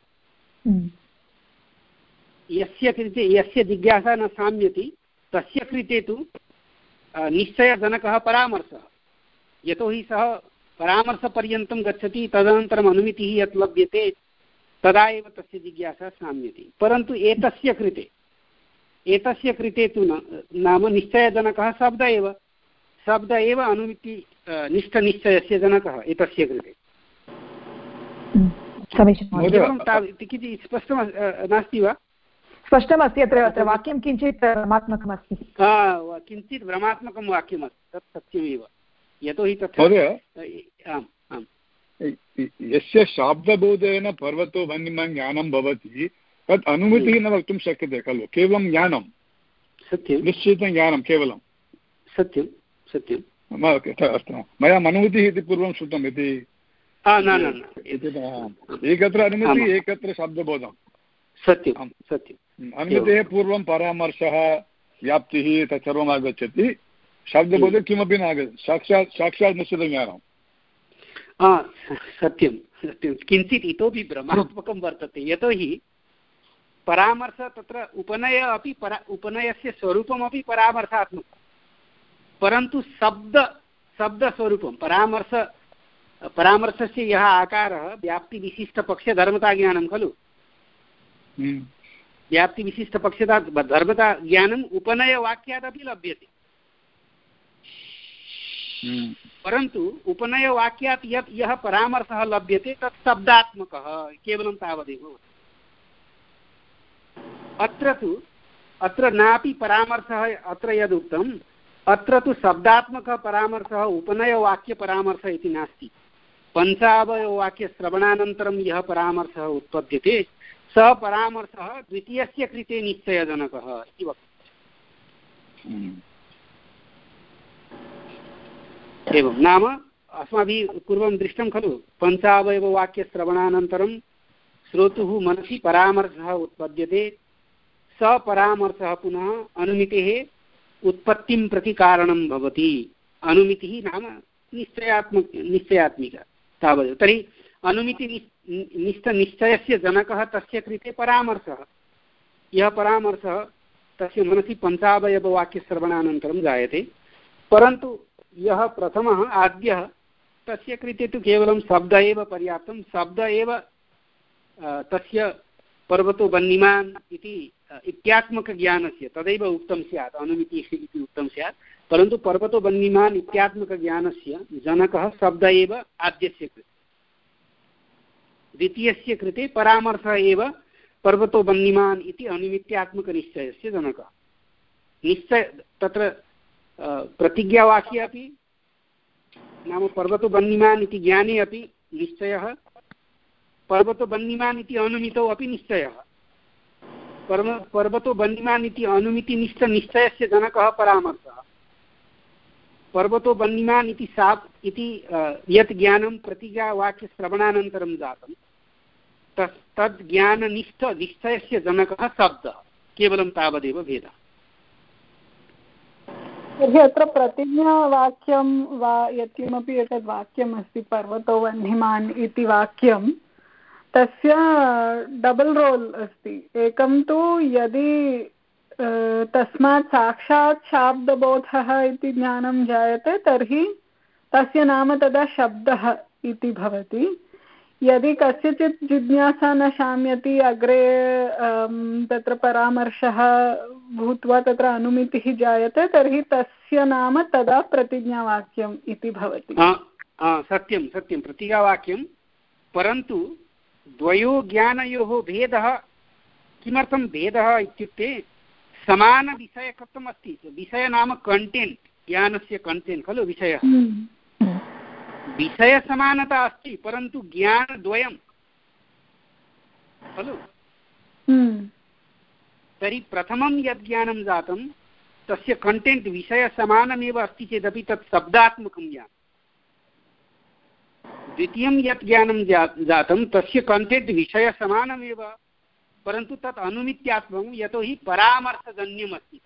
यस्य कृते यस्य जिज्ञासा न साम्यति तस्य कृते तु निश्चयजनकः परामर्शः, यतोहि सः परामर्शपर्यन्तं गच्छति, तदनन्तरम् अनुमितिः यत् लभ्यते तदा एव तस्य जिज्ञासा शाम्यति। परन्तु एतस्य कृते एतस्य कृते तु न नाम निश्चयजनकः शब्द एव शब्द एव अनुमिति निष्ठनिश्चयस्य जनकः एतस्य कृते। किञ्चित् स्पष्टं नास्ति वा? स्पष्टमस्ति। अत्र अत्र वाक्यं किञ्चित् भ्रमात्मकमस्ति। किञ्चित् भ्रमात्मकं वाक्यमस्ति, तत् सत्यमेव। यतोहि तथा आम् आम् यस्य शाब्दबोधेन पर्वतो वह्निमान् ज्ञानं भवति तत् अनुमितिः न वक्तुं शक्यते खलु, केवलं ज्ञानं। सत्यं, निश्चितं ज्ञानं केवलं सत्यं सत्यं। अस्तु, मया अनुमितिः इति पूर्वं श्रुतम् इति एकत्र अनुमितिः एकत्र शब्दबोधं। सत्यं सत्यम्। अनुमितेः पूर्वं परामर्शः व्याप्तिः तत्सर्वम् आगच्छति, शब्दबोधे किमपि न आगच्छति, साक्षात् साक्षात् निश्चितं ज्ञानं। सत्यं सत्यं। किञ्चित् इतोपि भ्रमात्मकं वर्तते, यतोहि परामर्श तत्र उपनय अपि परा उपनयस्य स्वरूपमपि परामर्शात्मकं, परन्तु शब्द शब्दस्वरूपं परामर्श परामर्शस्य यः आकारः व्याप्तिविशिष्टपक्षधर्मताज्ञानं खलु। व्याप्तिविशिष्टपक्षता धर्मताज्ञानम् उपनयवाक्यादपि लभ्यते, परन्तु उपनयवाक्यात् यत् यः परामर्शः लभ्यते तत् शब्दात्मकः, केवलं तावदेव। अत्र तु अत्र नापि परामर्शः, अत्र यदुक्तम् अत्र तु शब्दात्मकः परामर्शः उपनयवाक्यपरामर्शः इति नास्ति। पञ्चावयववाक्यश्रवणानन्तरं यः परामर्शः उत्पद्यते सः परामर्शः द्वितीयस्य कृते निश्चयजनकः इति वक्तुम्। एवं नाम अस्माभिः पूर्वं दृष्टं खलु, पञ्चावयववाक्यश्रवणानन्तरं श्रोतुः मनसि परामर्शः उत्पद्यते, स परामर्शः पुनः अनुमितेः उत्पत्तिं प्रति कारणं भवति। अनुमितिः नाम निश्चयात्मक निश्चयात्मिका तावदेव। तर्हि अनुमिति निष्ठनिश्चयस्य जनकः तस्य कृते परामर्शः, यः परामर्शः तस्य मनसि पञ्चावयववाक्यश्रवणानन्तरं जायते, परन्तु यः प्रथमः आद्यः तस्य कृते तु केवलं शब्द एव पर्याप्तं, शब्द एव तस्य पर्वतो वह्निमान् इति इत्यात्मकज्ञानस्य तदैव उक्तं स्यात्, अनुमितिः इति उक्तं स्यात्, परन्तु पर्वतो वह्निमान् इत्यात्मकज्ञानस्य जनकः शब्द एव आद्यस्य कृते, द्वितीयस्य कृते परामर्शः एव पर्वतो वह्निमान् इति अनुमित्यात्मकनिश्चयस्य जनकः। निश्चय तत्र प्रतिज्ञावाक्ये अपि नाम पर्वतो वह्निमान् इति ज्ञाने अपि निश्चयः, पर्वतो वह्निमान् इति अनुमितौ अपि निश्चयः। पर्व पर्वतो वह्निमान् इति अनुमितिनिष्ठनिश्चयस्य जनकः परामर्शः, पर्वतो वह्निमान् इति सा इति यत् ज्ञानं प्रतिज्ञावाक्यश्रवणानन्तरं जातं तत् तद् ज्ञाननिष्ठनिश्चयस्य जनकः शब्दः, केवलं तावदेव भेदः। तर्हि अत्र प्रतिज्ञावाक्यं वा यत्किमपि एतद् वाक्यम् अस्ति पर्वतो वह्निमान् इति वाक्यं, तस्य डबल् रोल् अस्ति। एकं तु यदि तस्मात् साक्षात् शाब्दबोधः इति ज्ञानं जायते तर्हि तस्य नाम तदा शब्दः इति भवति। यदि कस्यचित् जिज्ञासा न शाम्यति, अग्रे तत्र परामर्शः भूत्वा तत्र अनुमितिः जायते, तर्हि तस्य नाम तदा प्रतिज्ञावाक्यम् इति भवति। सत्यं सत्यं, प्रतिज्ञावाक्यं, परन्तु द्वयोः ज्ञानयोः भेदः किमर्थं भेदः इत्युक्ते समानविषयकत्वम् अस्ति। विषय नाम कण्टेण्ट्, ज्ञानस्य कण्टेण्ट् खलु विषयः। विषयसमानता अस्ति, परन्तु ज्ञानद्वयं खलु। तर्हि प्रथमं यद् ज्ञानं जातं तस्य कण्टेण्ट् विषयसमानमेव अस्ति चेदपि तत् शब्दात्मकं ज्ञानं। द्वितीयं यत् ज्ञानं जातं तस्य कण्टेण्ट् विषयसमानमेव, परन्तु तत् अनुमित्यात्मकं, यतोहि परामर्शजन्यम् अस्ति।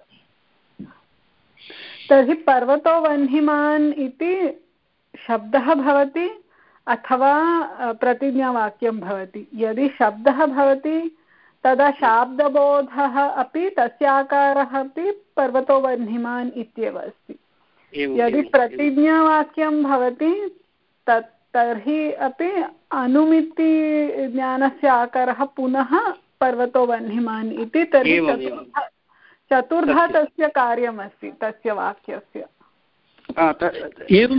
तर्हि पर्वतो वह्निमान् इति शब्दः भवति अथवा प्रतिज्ञावाक्यं भवति। यदि शब्दः भवति तदा शाब्दबोधः अपि तस्य आकारः अपि पर्वतो वह्निमान् इत्येव अस्ति। यदि प्रतिज्ञावाक्यं भवति तत् तर्हि अपि अनुमितिज्ञानस्य आकारः पुनः पर्वतो वह्निमान् इति तर्हि चतुर्धा चतुर्धा तस्य कार्यमस्ति तस्य वाक्यस्य। एवं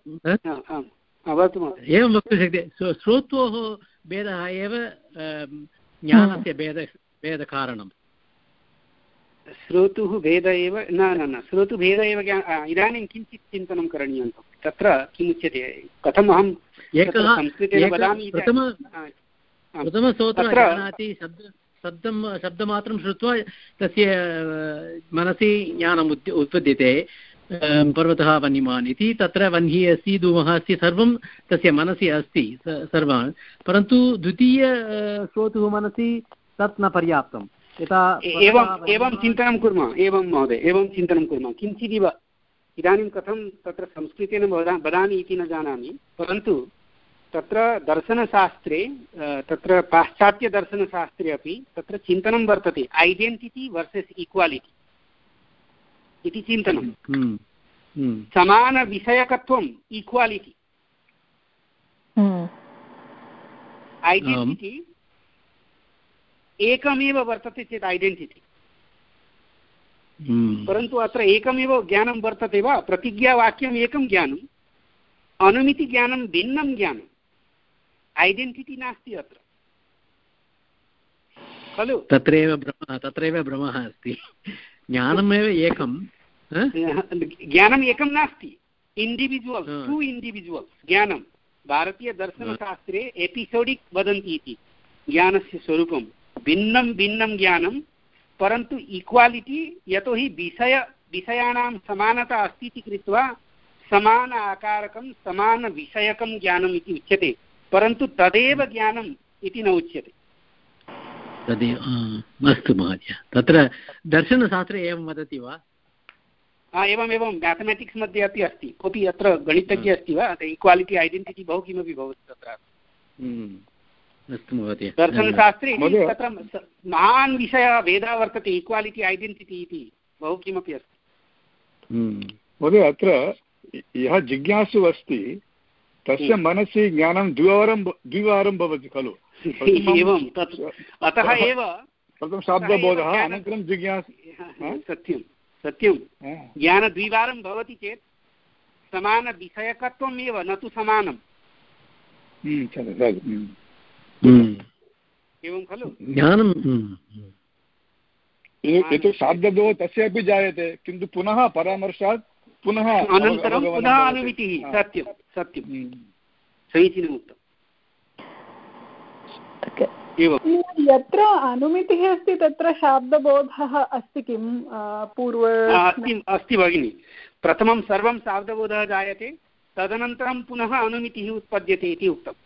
एवं वक्तुं शक्यते श्रोत्वोः भेदः एव ज्ञानस्य भेद भेदकारणं। श्रोतुः भेद एव न न न श्रोतुभेद एव इदानीं किञ्चित् चिन्तनं करणीयं तत्र किमुच्यते कथम् अहं संस्कृतेन वदामि प्रथमश्रोत्रः जानाति शब्द शब्दं शब्दमात्रं श्रुत्वा तस्य मनसि ज्ञानम् उत् उत्पद्यते पर्वतः वह्निमान् इति तत्र वह्निः अस्ति धूमः अस्ति सर्वं तस्य मनसि अस्ति सर्वं परन्तु द्वितीय श्रोतुः मनसि तत् न पर्याप्तं यथा एवम् एवं चिन्तनं कुर्मः एवं महोदय एवं चिन्तनं कुर्मः किञ्चिदिव इदानीं कथं तत्र संस्कृतेन वदामि इति न जानामि परन्तु तत्र दर्शनशास्त्रे तत्र पाश्चात्यदर्शनशास्त्रे अपि तत्र चिन्तनं वर्तते ऐडेण्टिटि वर्सेस् इक्वालिटि इति चिन्तनं समानविषयकत्वम् इक्वालिटि ऐडेण्टिटि एकमेव वर्तते चेत् ऐडेण्टिटि परन्तु अत्र एकमेव ज्ञानं वर्तते वा प्रतिज्ञावाक्यम् एकं ज्ञानम् अनुमितिज्ञानं भिन्नं ज्ञानम् ऐडेण्टिटि नास्ति अत्र खलु तत्रैव भ्रमः तत्रैव भ्रमः अस्ति ज्ञानमेव एकं ज्ञानम् एकं नास्ति इण्डिविजुवल्स् टु इण्डिविजुवल्स् ज्ञानं भारतीयदर्शनशास्त्रे एपिसोडिक् वदन्ति इति ज्ञानस्य स्वरूपं भिन्नं भिन्नं ज्ञानं परन्तु इक्वालिटि यतोहि विषय विषयाणां समानता अस्ति इति कृत्वा समान आकारकं समानविषयकं ज्ञानम् इति उच्यते परन्तु तदेव ज्ञानम् इति न उच्यते तदेव अस्तु महोदय तत्र दर्शनशास्त्रे एवं वदति वा एवम् एवं मैथमेटिक्स् मध्ये अपि अस्ति कोऽपि अत्र गणितज्ञ अस्ति वा इक्वालिटि ऐडेण्टिटि बहु किमपि भवति तत्र अस्तु महोदय दर्शनशास्त्रे तत्र महान् विषयः भेदः वर्तते इक्वालिटि ऐडेण्टिटि इति बहु किमपि अस्ति महोदय अत्र यः जिज्ञासु अस्ति तस्य मनसि ज्ञानं द्विवारं द्विवारं भवति खलु एवं अतः एव प्रथमं शाब्दबोधः अनन्तरं जिज्ञासा सत्यं सत्यं ज्ञानद्विवारं भवति चेत् समानविषयकत्वम् एव न तु समानम् एवं खलु ज्ञानं यतो शाब्दबोधः तस्य अपि जायते किन्तु पुनः परामर्शात् पुनः अनन्तरं पुनः अनुमितिः सत्यं सत्यं समीचीनम् उक्तम् यत्र अनुमितिः अस्ति तत्र शाब्दबोधः अस्ति किं पूर्व अस्ति अस्ति भगिनि प्रथमं सर्वं शाब्दबोधः जायते तदनन्तरं पुनः अनुमितिः उत्पद्यते इति उक्तम्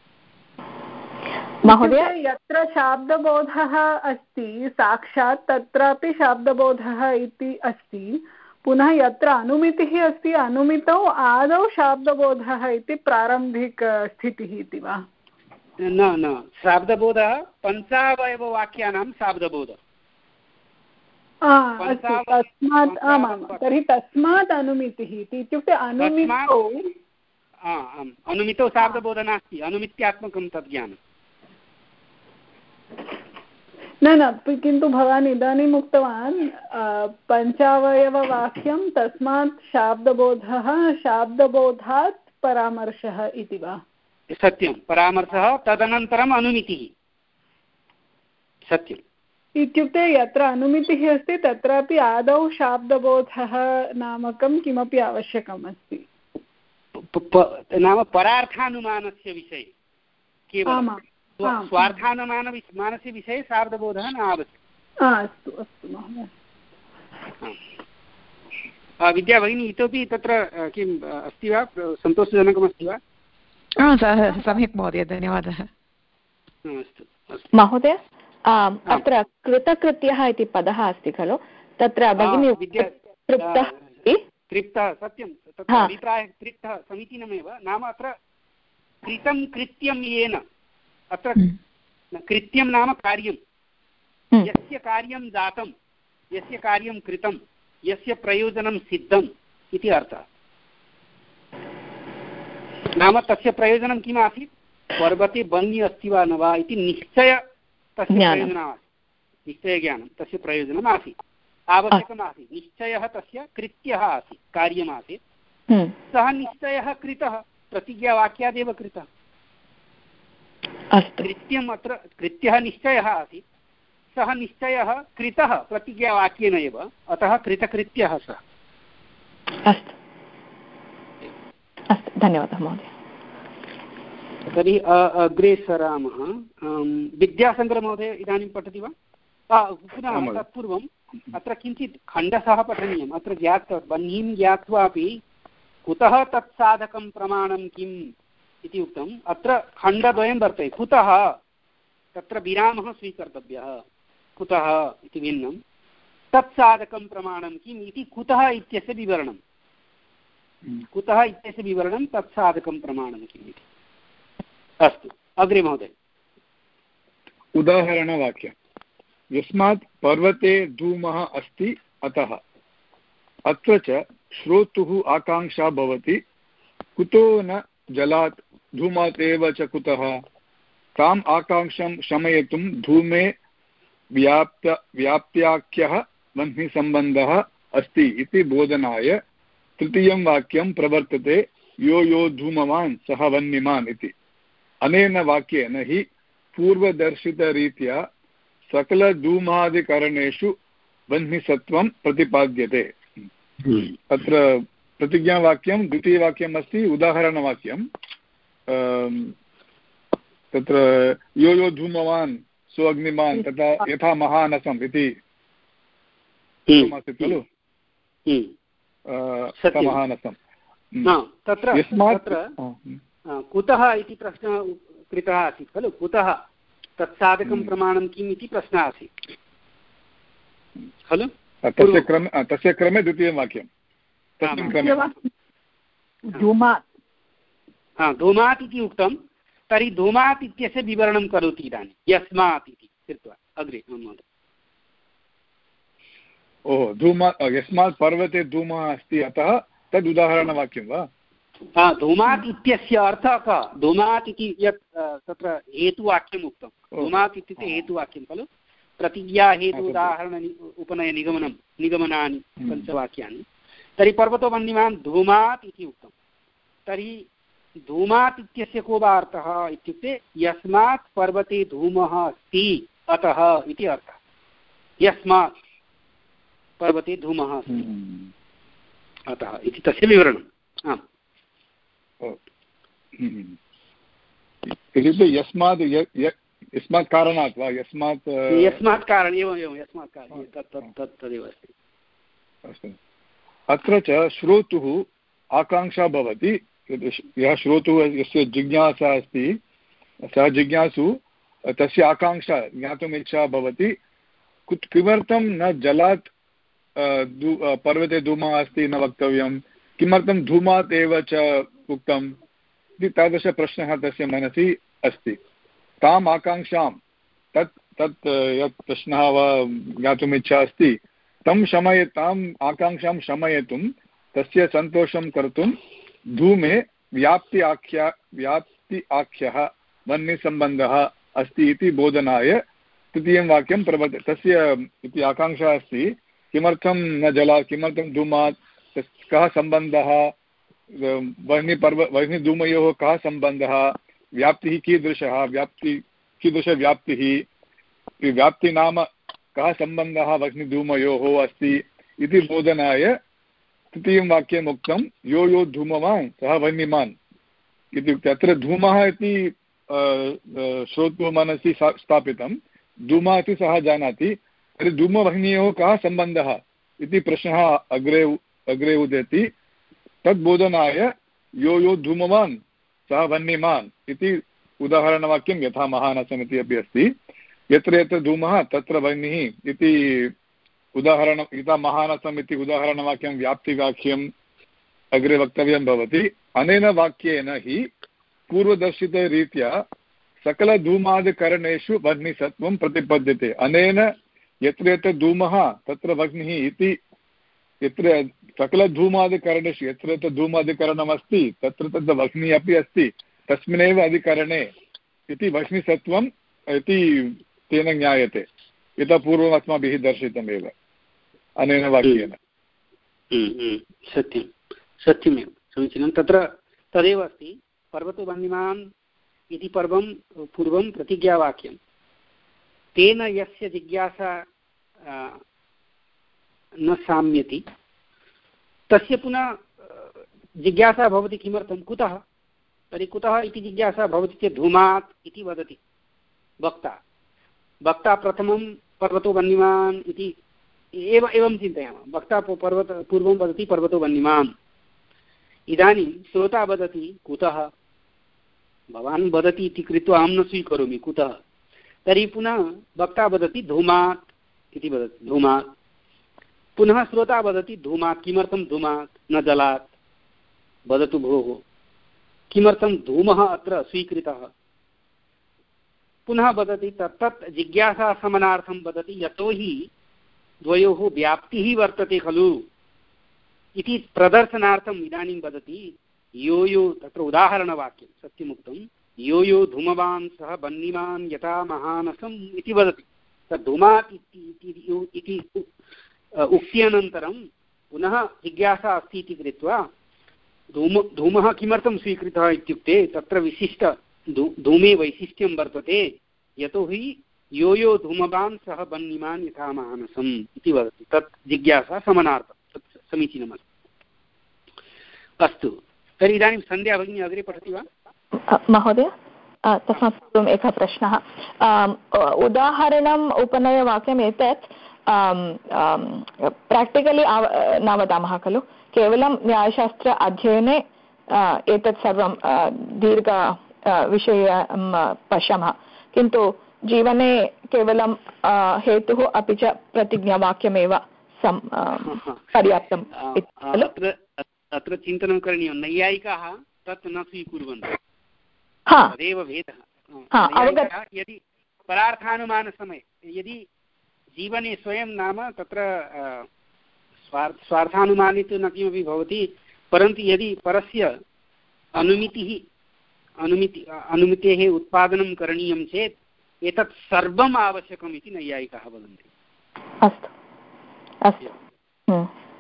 महोदय यत्र शाब्दबोधः अस्ति साक्षात् तत्रापि शाब्दबोधः इति अस्ति पुनः यत्र अनुमितिः अस्ति अनुमितौ आदौ शाब्दबोधः इति प्रारम्भिकस्थितिः इति वा न न शाब्दबोधः पञ्चावयववाक्यानां शाब्दबोधः तस्मात् आमां तर्हि तस्मात् अनुमितिः इति इत्युक्ते अनुमितौ अनुमितौ शाब्दबोधः नास्ति अनुमित्यात्मकं तद् ज्ञानं न न किन्तु भवान् इदानीम् उक्तवान् पञ्चावयववाक्यं तस्मात् शाब्दबोधः शाब्दबोधात् परामर्शः इति वा सत्यं परामर्शः तदनन्तरम् अनुमितिः सत्यम् इत्युक्ते यत्र अनुमितिः अस्ति तत्रापि आदौ शाब्दबोधः नामकं किमपि आवश्यकम् अस्ति नाम परार्थानुमानस्य विषये केवलं स्वार्थानुमान मानस्य विषये शाब्दबोधः न आवश्यकः अस्तु अस्तु महोदय विद्या भगिनी इतोपि तत्र किम् अस्ति वा सन्तोषजनकमस्ति वा सम्यक् महोदय धन्यवादः महोदय अत्र कृतकृत्यः इति पदः अस्ति खलु तत्र भगिनी तृप्तः तृप्तः सत्यं तत्र अभिप्रायः तृप्तः समीचीनमेव नाम अत्र कृतं कृत्यं येन अत्र कृत्यं नाम कार्यं यस्य कार्यं जातं यस्य कार्यं कृतं यस्य प्रयोजनं सिद्धं इति अर्थः। नाम तस्य प्रयोजनं किम् आसीत्? पर्वते वह्निः अस्ति वा न वा इति निश्चय तस्य प्रयोजनमासीत्, निश्चयज्ञानं तस्य प्रयोजनम् आसीत्, आवश्यकम् आसीत्, निश्चयः तस्य कृत्यः आसीत्, कार्यमासीत्। सः निश्चयः कृतः, प्रतिज्ञावाक्यादेव कृतः। कृत्यम् अत्र कृत्यः निश्चयः आसीत्, सः निश्चयः कृतः प्रतिज्ञावाक्येन एव, अतः कृतकृत्यः सः। अस्तु अस्तु, धन्यवादः महोदय। तर्हि अग्रे सरामः। विद्याशङ्करमहोदय इदानीं पठति वा? पुनः तत्पूर्वम् अत्र किञ्चित् खण्डसः पठनीयम्। अत्र ज्ञात्वा वह्निं ज्ञात्वापि कुतः तत्साधकं प्रमाणं किम् इति उक्तम्। अत्र खण्डद्वयं वर्तते। कुतः तत्र विरामः स्वीकर्तव्यः, कुतः इति भिन्नं। तत्साधकं प्रमाणं किम् इति कुतः इत्यस्य विवरणं, कुतः इत्यस्य विवरणं, तत्साधकं प्रमाणं किम् इति। अस्तु, अग्रे महोदय। उदाहरणवाक्यं। यस्मात् पर्वते धूमः अस्ति अतः। अत्र च श्रोतुः आकाङ्क्षा भवति, कुतो न जलात् धूमात् एव च कुतः। ताम् आकाङ्क्षां शमयितुं धूमे व्याप्त व्याप्त्याख्यः वह्निसम्बन्धः अस्ति इति बोधनाय तृतीयं वाक्यं प्रवर्तते, यो यो धूमवान् सः वह्निमान् इति। अनेन वाक्येन हि पूर्वदर्शितरीत्या सकलधूमादिकरणेषु वह्निसत्वं प्रतिपाद्यते। अत्र प्रतिज्ञावाक्यं द्वितीयवाक्यम् अस्ति, उदाहरणवाक्यं तत्र यो यो धूमवान् सो अग्निमान् तथा यथा महानसम् इति आसीत् खलु, महानसं। कुतः इति प्रश्नः कृतः आसीत् खलु, कुतः तत्साधकं प्रमाणं किम् इति प्रश्नः आसीत् खलु। तस्य क्रमे तस्य क्रमे द्वितीयं वाक्यं धूमात्, धूमात् इति उक्तं। तर्हि धूमात् इत्यस्य विवरणं करोति इदानीं, यस्मात् इति कृत्वा अग्रे महोदय। ओहो, धूमा यस्मात् पर्वते धूमः अस्ति अतः तद् उदाहरणवाक्यं वा? हा, धूमात् इत्यस्य अर्थः कः? धूमात् इति यत् तत्र हेतुवाक्यम् उक्तं, धूमात् इत्युक्ते हेतुवाक्यं खलु। प्रतिज्ञा हेतु उदाहरण उपनय निगमनं निगमनानि पञ्चवाक्यानि। तर्हि पर्वतो वह्निमान् धूमात् इति उक्तं। तर्हि धूमात् इत्यस्य को वा अर्थः इत्युक्ते यस्मात् पर्वते धूमः अस्ति अतः इति अर्थः। यस्मात् पर्वते धूमः अस्ति अतः इति तस्य विवरणम्। आम्, इत्युक्ते यस्मात् यस्मात् कारणात् वा, यस्मात् यस्मात् कारणम्, एवम् एवं यस्मात् कारणं तत् तत् तत् तदेव अस्ति। अस्तु, अत्र च श्रोतुः आकाङ्क्षा भवति। यः श्रोतुः यस्य जिज्ञासा अस्ति सः जिज्ञासु, तस्य आकाङ्क्षा ज्ञातुम् इच्छा भवति, किमर्थं न जलात् पर्वते धूमः अस्ति न वक्तव्यं, किमर्थं धूमात् एव च उक्तम् इति तादृशप्रश्नः तस्य मनसि अस्ति। ताम् आकाङ्क्षां, तत् तत् यत् प्रश्नः वा ज्ञातुम् इच्छा अस्ति, तं शमय ताम् आकाङ्क्षां शमयितुं, तस्य सन्तोषं कर्तुं धूमे व्याप्ति आख्या व्याप्ति आख्यः वह्निसम्बन्धः अस्ति इति बोधनाय तृतीयं वाक्यं प्रवर्तते। तस्य इति आकाङ्क्षा अस्ति, किमर्थं न जलात्, किमर्थं धूमात्, कः सम्बन्धः, वह्निपर्व वह्निधूमयोः कः सम्बन्धः, व्याप्तिः कीदृशः, व्याप्ति कीदृशव्याप्तिः, व्याप्ति नाम कः सम्बन्धः वह्निधूमयोः अस्ति इति बोधनाय तृतीयं वाक्यम् उक्तं, यो यो धूमवान् सः वह्निमान् इत्युक्ते अत्र धूमः इति श्रोतुः मनसि स्थापितं, धूमः इति सः जानाति। तर्हि धूमवह्नियोः कः सम्बन्धः इति प्रश्नः अग्रे अग्रे उदेति। तद्बोधनाय यो यो धूमवान् सः वह्निमान् इति उदाहरणवाक्यं यथा महानसम् इति अपि अस्ति। यत्र यत्र धूमः तत्र वह्निः इति उदाहरण, यथा महानसम् इति उदाहरणवाक्यं व्याप्तिवाक्यम् अग्रे वक्तव्यं भवति। अनेन वाक्येन हि पूर्वदर्शितरीत्या सकलधूमादिकरणेषु वह्निसत्वं प्रतिपद्यते। अनेन यत्र यत्र धूमः तत्र वह्निः इति यत्र सकलधूमादिकरणेषु यत्र यत्र धूमादिकरणमस्ति तत्र तत्र वह्निः अपि अस्ति, तस्मिन्नेव अधिकरणे इति वह्निसत्त्वम् इति तेन ज्ञायते। इतः पूर्वम् अस्माभिः दर्शितमेव अनेन वाक्येन। सत्यं सत्यमेव, समीचीनं। तत्र तदेव अस्ति, पर्वतो वह्निमान् इति पर्वं पूर्वं प्रतिज्ञावाक्यं, तेन यस्य जिज्ञासा न साम्यति तस्य पुनः जिज्ञासा भवति। किमर्थं, कुतः? तर्हि कुतः इति जिज्ञासा भवति चेत् धूमात् इति वदति वक्ता। वक्ता प्रथमं पर्वतो वह्निमान् इति एव एवं चिन्तयामः। वक्ता पर्वत पूर्वं वदति पर्वतो वह्निमान्, इदानीं श्रोता वदति कुतः, भवान् वदति इति कृत्वा अहं न स्वीकरोमि, कुतः? तर्हि पुनः वक्ता वदति धूमात् इति वदति, धूमात्। पुनः श्रोता वदति धूमात्, किमर्थं धूमात् न जलात्? वदतु भोः, किमर्थं धूमः अत्र स्वीकृतः? पुनः वदति तत्तत् जिज्ञासा समनार्थं वदति, यतोहि द्वयोः व्याप्तिः वर्तते खलु इति प्रदर्शनार्थम् इदानीं वदति। यो यो तत्र उदाहरणवाक्यं सत्यमुक्तं, यो यो धूमवान् सः वह्निमान् यथा महानसम् इति वदति। तद् धूमात् इति उक्त्यनन्तरं पुनः जिज्ञासा अस्ति इति कृत्वा धूम धूमः किमर्थं स्वीकृतः इत्युक्ते तत्र विशिष्ट धूमे वैशिष्ट्यं वर्तते, यतोहि यो यो धूमवान् सः वह्निमान् यथा महानसम् इति वदति। तत् जिज्ञासा समनार्थं, तत् समीचीनमस्ति। अस्तु, तर्हि इदानीं सन्ध्या भगिनी अग्रे पठति वा? महोदय, तस्मात् पूर्वम् एकः प्रश्नः। उदाहरणम् उपनयवाक्यम् एतत् प्राक्टिकलि न वदामः खलु, केवलं न्यायशास्त्र अध्ययने एतत् सर्वं दीर्घ विषयं पश्यामः, किन्तु जीवने केवलं हेतुः अपि च प्रतिज्ञावाक्यमेव पर्याप्तम्। अत्र चिन्तनं करणीयं, नैयायिकाः तत् न स्वीकुर्वन्ति, तदेव भेदः। यदि परार्थानुमानसमये यदि जीवने स्वयं नाम तत्र स्वार्थ स्वार्थानुमाने तु न किमपि भवति, परन्तु यदि परस्य अनुमितिः अनुमिति अनुमितेः उत्पादनं करणीयं चेत् एतत् सर्वम् आवश्यकम् इति नैयायिकाः वदन्ति। अस्तु अस्तु,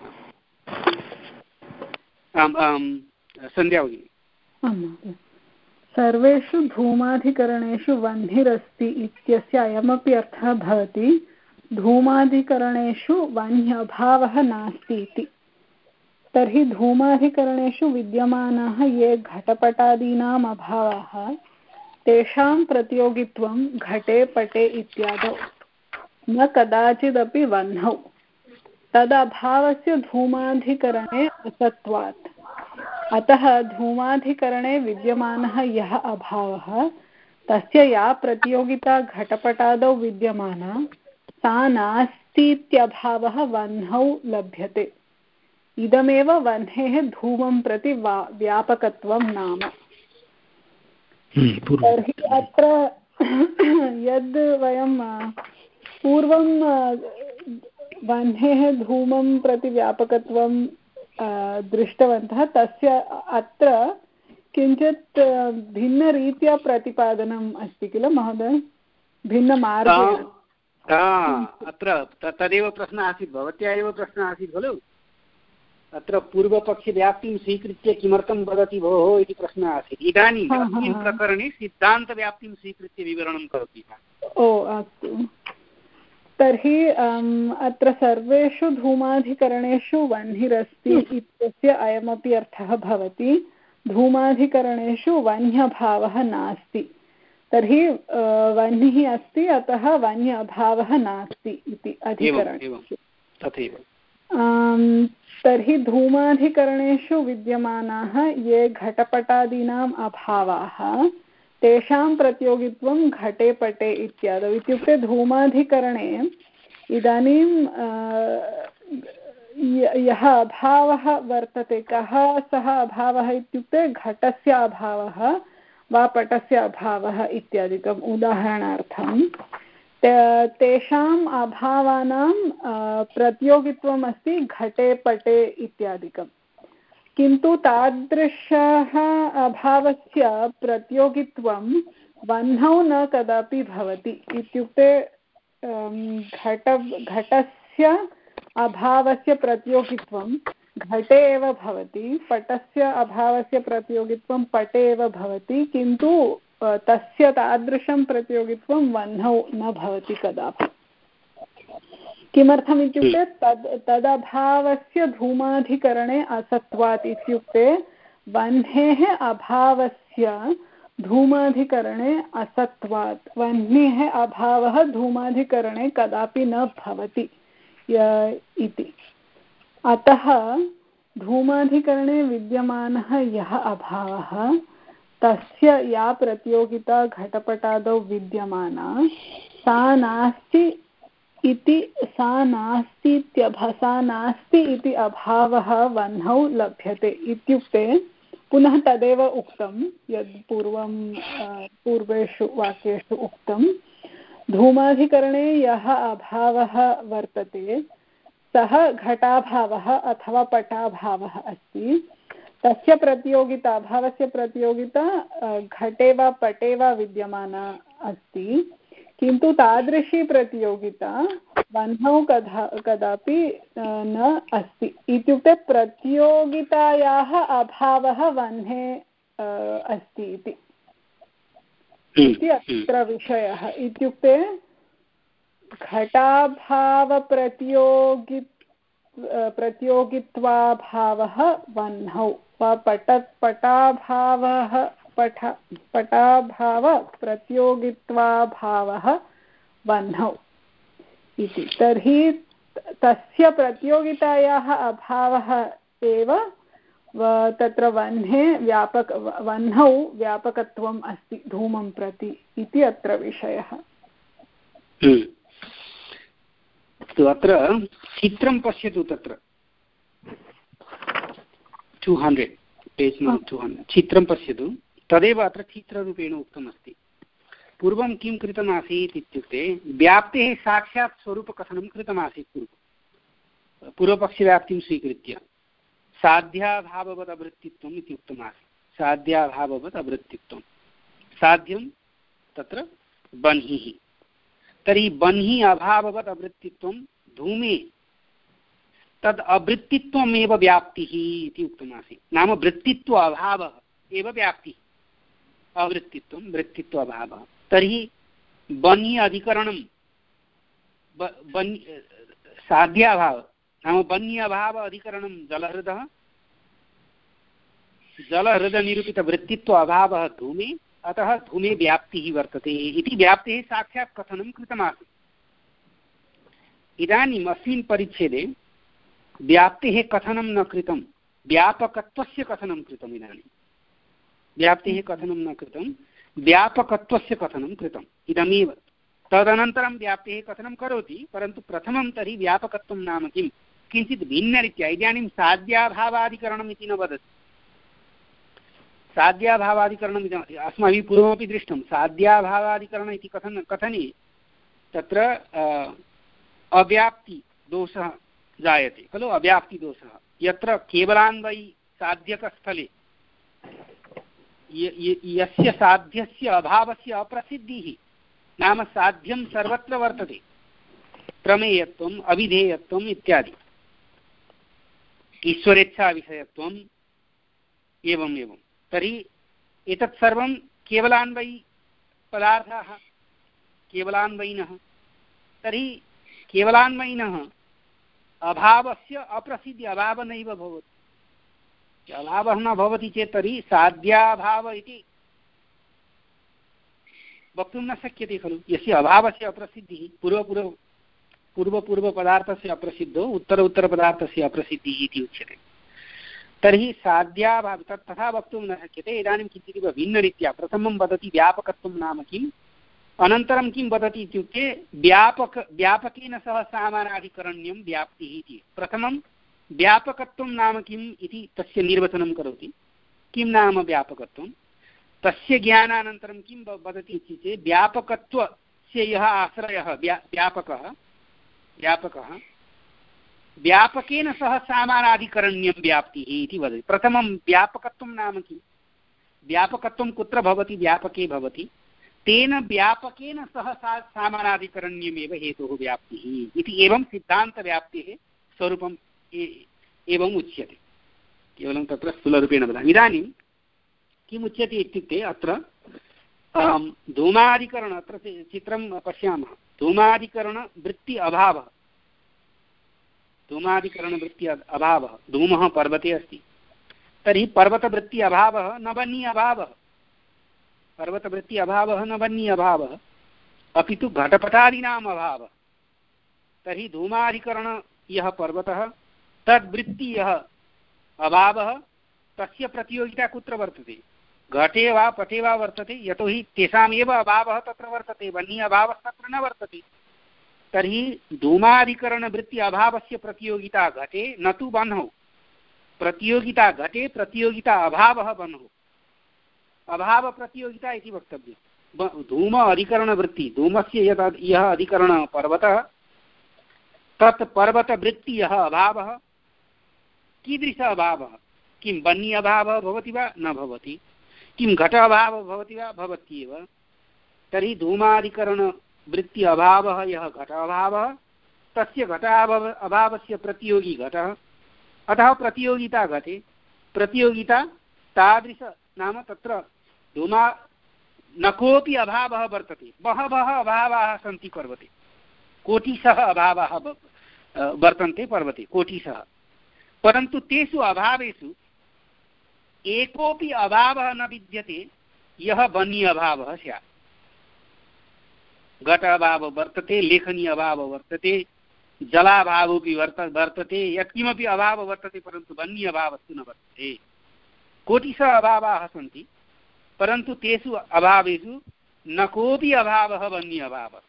आम् आम्, सन्ध्या भगिनी। सर्वेषु धूमाधिकरणेषु वह्निरस्ति इत्यस्य अयमपि अर्थः भवति, धूमाधिकरणेषु वह्न्यभावः नास्ति इति। तर्हि धूमाधिकरणेषु विद्यमानाः ये घटपटादीनाम् अभावाः तेषां प्रतियोगित्वं घटे पटे इत्यादौ न कदाचिदपि वह्नौ, तदभावस्य धूमाधिकरणे असत्वात्। अतः धूमाधिकरणे विद्यमानः यः अभावः तस्य या प्रतियोगिता घटपटादौ विद्यमाना सा नास्तीत्यभावः वह्नौ लभ्यते। इदमेव वह्नेः धूमं प्रति व्यापकत्वं नाम। तर्हि अत्र यद् वयं पूर्वं वह्नेः धूमं प्रति व्यापकत्वं दृष्टवन्तः, तस्य अत्र किञ्चित् भिन्नरीत्या प्रतिपादनम् अस्ति किल महोदय, भिन्नमार्गेण। अत्र तदेव प्रश्नः आसीत्, भवत्या एव प्रश्नः आसीत् खलु। अत्र पूर्वपक्षव्याप्तिं स्वीकृत्य किमर्थं वदति भोः इति प्रश्नः आसीत्। इदानीम् अस्मिन् प्रकरणे सिद्धान्तव्याप्तिं स्वीकृत्य विवरणं करोति। ओ अस्तु, तर्हि अत्र सर्वेषु धूमाधिकरणेषु वह्निरस्ति इत्यस्य अयमपि अर्थः भवति, धूमाधिकरणेषु वह्न्यभावः नास्ति। तर्हि वह्निः अस्ति, अतः वह्न्य अभावः नास्ति इति अधिकरणेषु। तथैव तर्हि धूमाधिकरणेषु विद्यमानाः ये घटपटादीनाम् अभावाः तेषां प्रतियोगित्वं घटे पटे इत्यादौ। इत्युक्ते धूमाधिकरणे इदानीं यः अभावः वर्तते, कः सः अभावः इत्युक्ते घटस्य अभावः वा पटस्य अभावः इत्यादिकम्। उदाहरणार्थं तेषाम् अभावानां प्रतियोगित्वम् अस्ति घटे पटे इत्यादिकं, किन्तु तादृशः अभावस्य प्रतियोगित्वं वह्नौ न कदापि भवति। इत्युक्ते घट घटस्य अभावस्य प्रतियोगित्वं घटे एव भवति, पटस्य अभावस्य प्रतियोगित्वं पटे एव भवति, किन्तु तस्य तादृशं प्रतियोगित्वं वह्नौ न भवति कदापि। किमर्थम् इत्युक्ते तद् तदभावस्य धूमाधिकरणे असत्वात्, इत्युक्ते वह्नेः अभावस्य धूमाधिकरणे असत्वात्, वह्नेः अभावः धूमाधिकरणे कदापि न भवति इति। अतः धूमाधिकरणे विद्यमानः यः अभावः तस्य या प्रतियोगिता घटपटादौ विद्यमाना सा नास्ति इति सा नास्तीत्यभा सा नास्ति इति अभावः वह्नौ लभ्यते। इत्युक्ते पुनः तदेव उक्तं यद् पूर्वं पूर्वेषु वाक्येषु उक्तं, धूमाधिकरणे यः अभावः वर्तते सः घटाभावः अथवा पटाभावः अस्ति। तस्य प्रतियोगिता अभावस्य प्रतियोगिता घटे वा पटे वा विद्यमाना अस्ति, किन्तु तादृशी प्रतियोगिता वह्नौ कदा कदापि न अस्ति। इत्युक्ते प्रतियोगितायाः अभावः वह्ने अस्ति इति इति अत्र विषयः। इत्युक्ते घटाभावप्रतियोगि प्रतियोगित्वाभावः वह्नौ वा पट पटाभावः पठ पटाभाव प्रतियोगित्वाभावः वह्नौ इति। तर्हि तस्य प्रतियोगितायाः अभावः एव तत्र वह्ने व्यापक वह्नौ व्यापकत्वम् अस्ति धूमं प्रति इति अत्र विषयः। अत्र चित्रं पश्यतु, तत्र two hundred page number two hundred चित्रं पश्यतु, तदेव अत्र चित्ररूपेण उक्तमस्ति। पूर्वं किं कृतमासीत् इत्युक्ते व्याप्तेः साक्षात् स्वरूपकथनं कृतमासीत्। पूर्वं पूर्वपक्षव्याप्तिं स्वीकृत्य साध्याभाववत् अवृत्तित्वम् इति उक्तमासीत्। साध्याभाववत् अवृत्तित्वं, साध्यं तत्र बन्हिः। तर्हि बन्हि अभाववत् अवृत्तित्वं धूमे तद् अवृत्तित्वमेव व्याप्तिः इति उक्तमासीत्। नाम वृत्तित्व अभावः एव व्याप्तिः, अवृत्तित्वं वृत्तित्व अभावः। तर्हि बन्हि अधिकरणं साध्याभाव नाम बन्हि अभाव अधिकरणं जलहृदः, जलहृदनिरूपितवृत्तित्व अभावः धूमे, अतः धूमे व्याप्तिः वर्तते इति व्याप्तेः साक्षात् कथनं कृतमासीत्। इदानीम् अस्मिन् परिच्छेदे व्याप्तेः कथनं न कृतं, व्यापकत्वस्य कथनं कृतम्। इदानीं व्याप्तेः कथनं न कृतं, व्यापकत्वस्य कथनं कृतम् इदमेव। तदनन्तरं व्याप्तेः कथनं करोति, परन्तु प्रथमं तर्हि व्यापकत्वं नाम किं, किञ्चित् भिन्नरीत्या। इदानीं साध्याभावादिकरणम् इति न वदति। साध्याभावादिकरणम् इति अस्माभिः पूर्वमपि दृष्टं। साध्याभावादिकरण इति कथन कथने तत्र अव्याप्तिदोषः जायते खलु, अव्याप्तिदोषः। यत्र केवलान्वयि साध्यकस्थले यस्य साध्यस्य अभावस्य अप्रसिद्धिः, नाम साध्यं सर्वत्र वर्तते, प्रमेयत्वम् अविधेयत्वम् इत्यादि, ईश्वरेच्छाविषयत्वम् एवम् एवं। तर्हि एतत् सर्वं केवलान्वयी पदार्थाः, केवलान्वयिनः। तर्हि केवलान्वयिनः अभावस्य अप्रसिद्धि अभावः नैव भवति। अभावः न भवति चेत् तर्हि साध्याभाव इति वक्तुं न शक्यते खलु। यस्य अभावस्य अप्रसिद्धिः, पूर्वपूर्व पूर्वपूर्वपदार्थस्य अप्रसिद्धो उत्तर उत्तरपदार्थस्य अप्रसिद्धिः इति उच्यते। तर्हि साध्याभाव तत् तथा वक्तुं न शक्यते। इदानीं किञ्चिदिव भिन्नरीत्या प्रथमं वदति व्यापकत्वं नाम किम्, अनन्तरं किं वदति इत्युक्ते व्यापक व्यापकेन सह सामानाधिकरण्यं व्याप्तिः इति। प्रथमं व्यापकत्वं नाम किम् इति तस्य निर्वचनं करोति। किं नाम व्यापकत्वं, तस्य ज्ञानानन्तरं किं वदति इत्युक्ते व्यापकत्व व्यापकस्य यः आश्रयः व्यापकः व्यापकः व्यापकेन सह सामानाधिकरण्यं व्याप्तिः इति वदति। प्रथमं व्यापकत्वं नाम किं? व्यापकत्वं कुत्र भवति? व्यापके भवति। तेन व्यापकेन सह सा सामानाधिकरण्यमेव हेतुः व्याप्तिः इति एवं सिद्धान्तव्याप्तेः स्वरूपम् एवम् उच्यते। केवलं तत्र स्थूलरूपेण वदामि। इदानीं किम् उच्यते इत्युक्ते अत्र धूमाधिकरण, अत्र चित्रं पश्यामः, धूमाधिकरणवृत्ति अभावः, धूमाधिकरणवृत्ति अभावः, धूमः पर्वते अस्ति, तर्हि पर्वतवृत्ति अभावः न वह्नि अभावः, पर्वतवृत्ति अभावः न वह्नि अभावः, अपि तु घटपटादीनाम् अभावः। तर्हि धूमाधिकरण यः पर्वतः तद्वृत्ति यः अभावः, तस्य प्रतियोगिता कुत्र वर्तते? घटे वा पटे वा वर्तते, यतोहि तेषामेव अभावः तत्र वर्तते, वह्नि अभावः तत्र न वर्तते। तर्हि धूमाधिकरणवृत्ति अभावस्य प्रतियोगिता घटे न तु वह्नौ, प्रतियोगिता घटे, प्रतियोगिता अभावः वह्नौ, अभाव प्रतियोगिता इति वक्तव्यं। धूम अधिकरणवृत्ति, धूमस्य यत् यः अधिकरण पर्वतः, तत् पर्वतवृत्ति यः अभावः, कीदृश अभावः? किं वह्नि अभावः भवति वा? न भवति। किं घट अभावः भवति वा? भवत्येव। तर्हि धूमाधिकरणवृत्ति अभावः यः घट अभावः, तस्य घट अभावस्य प्रतियोगी घटः, अतः प्रतियोगिता घटे, प्रतियोगिता तादृश, नाम तत्र धूमा न कोऽपि अभावः वर्तते, बहवः अभावाः सन्ति पर्वते, कोटिशः अभावाः वर्तन्ते पर्वते, कोटिशः, परन्तु तेषु अभावेषु एकोऽपि अभावः न विद्यते यः वह्नि अभावः स्यात्। घट अभावः वर्तते, लेखनी अभावः वर्तते, जलाभावोऽपि वर्त वर्तते, यत्किमपि अभावः वर्तते, परन्तु वह्नि अभावस्तु न वर्तते। कोटिशः अभावाः सन्ति, परन्तु तेषु अभावेषु न कोऽपि अभावः वह्नि अभावः,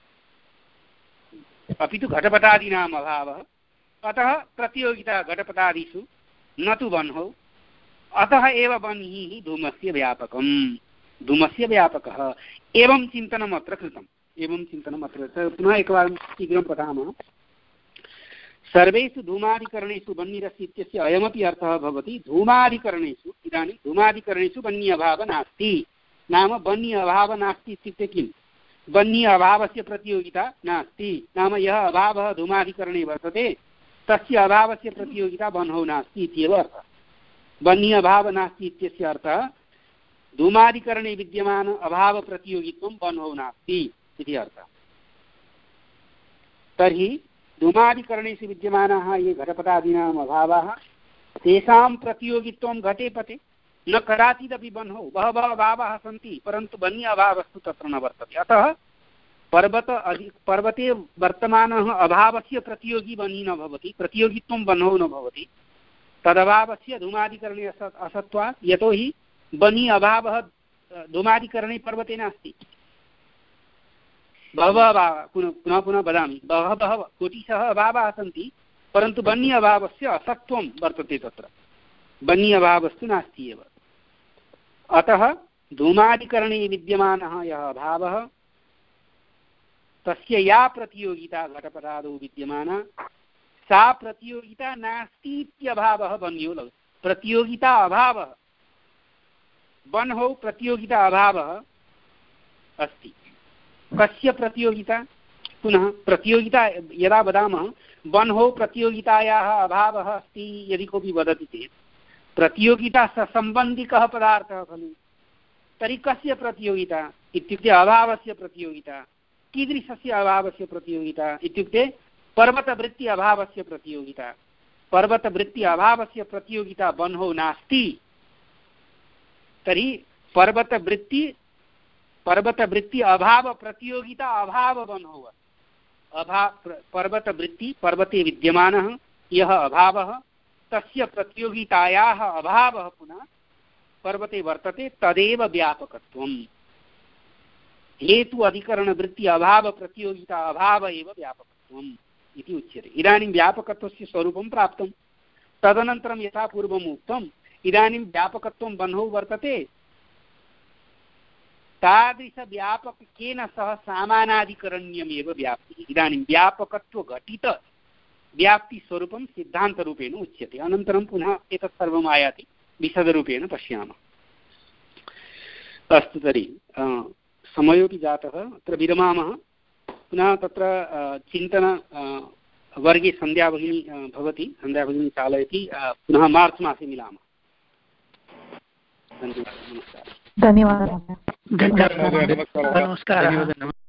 अपि तु घटपटादीनाम् अभावः। अतः प्रतियोगिता घटपटादिषु न तु वह्नौ, अतः एव वह्निः धूमस्य व्यापकं, धूमस्य व्यापकः। एवं चिन्तनम् अत्र कृतम्, एवं चिन्तनम् अत्र पुनः एकवारं शीघ्रं पठामः। सर्वेषु धूमादिकरणेषु वह्निरस्ति इत्यस्य अयमपि अर्थः भवति। धूमादिकरणेषु, इदानीं धूमादिकरणेषु वह्नि अभावः नास्ति, नाम वह्नि अभावः नास्ति इत्युक्ते किं? वह्नि अभावस्य प्रतियोगिता नास्ति, नाम यः अभावः धूमादिकरणे वर्तते तस्य अभावस्य प्रतियोगिता वह्नौ नास्ति इत्येव अर्थः। वह्नि अभावः नास्ति इत्यस्य अर्थः धूमादिकरणे विद्यमान अभावप्रतियोगित्वं वह्नौ नास्ति इति अर्थः। तर्हि धूमादिकरणेषु विद्यमानाः ये घटपटादीनाम् अभावाः, तेषां प्रतियोगित्वं घटे पटे न कदाचिदपि वह्नौ, बहवः अभावाः सन्ति, परन्तु वह्नि अभावस्तु तत्र न वर्तते। अतः पर्वत अधि पर्वते वर्तमानः अभावस्य प्रतियोगी वह्नि न भवति, प्रतियोगित्वं वह्नौ न भवति, तदभावस्य धूमादिकरणे असत्वात्, यतोहि वह्नि अभावः धूमादिकरणे पर्वते नास्ति। बहवः अभावाः, पुनः पुनः वदामि, बहवः कोटिशः अभावाः सन्ति, परन्तु वह्नि अभावस्य असत्त्वं वर्तते, तत्र वह्नि अभावस्तु नास्ति एव। अतः धूमादिकरणे विद्यमानः यः अभावः, तस्य या प्रतियोगिता घटपटादौ विद्यमाना, सा प्रतियोगिता नास्ति इत्यभावः वह्न्यौ लभ्यते। प्रतियोगिता अभावः, वह्नौ प्रतियोगिता अभावः अस्ति। कस्य प्रतियोगिता? पुनः प्रतियोगिता यदा वदामः, वह्नौ प्रतियोगितायाः अभावः अस्ति यदि कोऽपि वदति चेत्, प्रतियोगिता सम्बन्धिकः पदार्थः खलु। तर्हि कस्य प्रतियोगिता इत्युक्ते अभावस्य प्रतियोगिता। कीदृशस्य अभावस्य प्रतियोगिता इत्युक्ते पर्वतवृत्ति अभावस्य प्रतियोगिता। पर्वतवृत्ति अभावस्य प्रतियोगिता वह्नौ नास्ति, तर्हि पर्वतवृत्ति पर्वतवृत्ति अभाव प्रतियोगिता अभाव वह्नौ, अभाव पर्वतवृत्ति पर्वते विद्यमानः यः अभावः, तस्य प्रतियोगितायाः अभावः पुनः पर्वते वर्तते, तदेव व्यापकत्वम्। हेतु अधिकरणवृत्ति अभाव प्रतियोगिता अभाव एव व्यापकत्वम् इति उच्यते। इदानीं व्यापकत्वस्य स्वरूपं प्राप्तं। तदनन्तरं यथा पूर्वम् उक्तम्, इदानीं व्यापकत्वं वह्नौ वर्तते, तादृशव्यापकेन सह सामानाधिकरण्यमेव व्याप्तिः। इदानीं व्यापकत्वघटितव्याप्तिस्वरूपं सिद्धान्तरूपेण उच्यते। अनन्तरं पुनः एतत् सर्वम् आयाति, विशदरूपेण पश्यामः। अस्तु, तर्हि समयोपि जातः, अत्र विरमामः। पुनः तत्र चिन्तन वर्गे सन्ध्या भगिनी भवति, सन्ध्या भगिनी चालयति। पुनः मार्च् मासे मिलामः। धन्यवादः, नमस्कारः। धन्यवादः। धन्यवादः, नमस्कारः।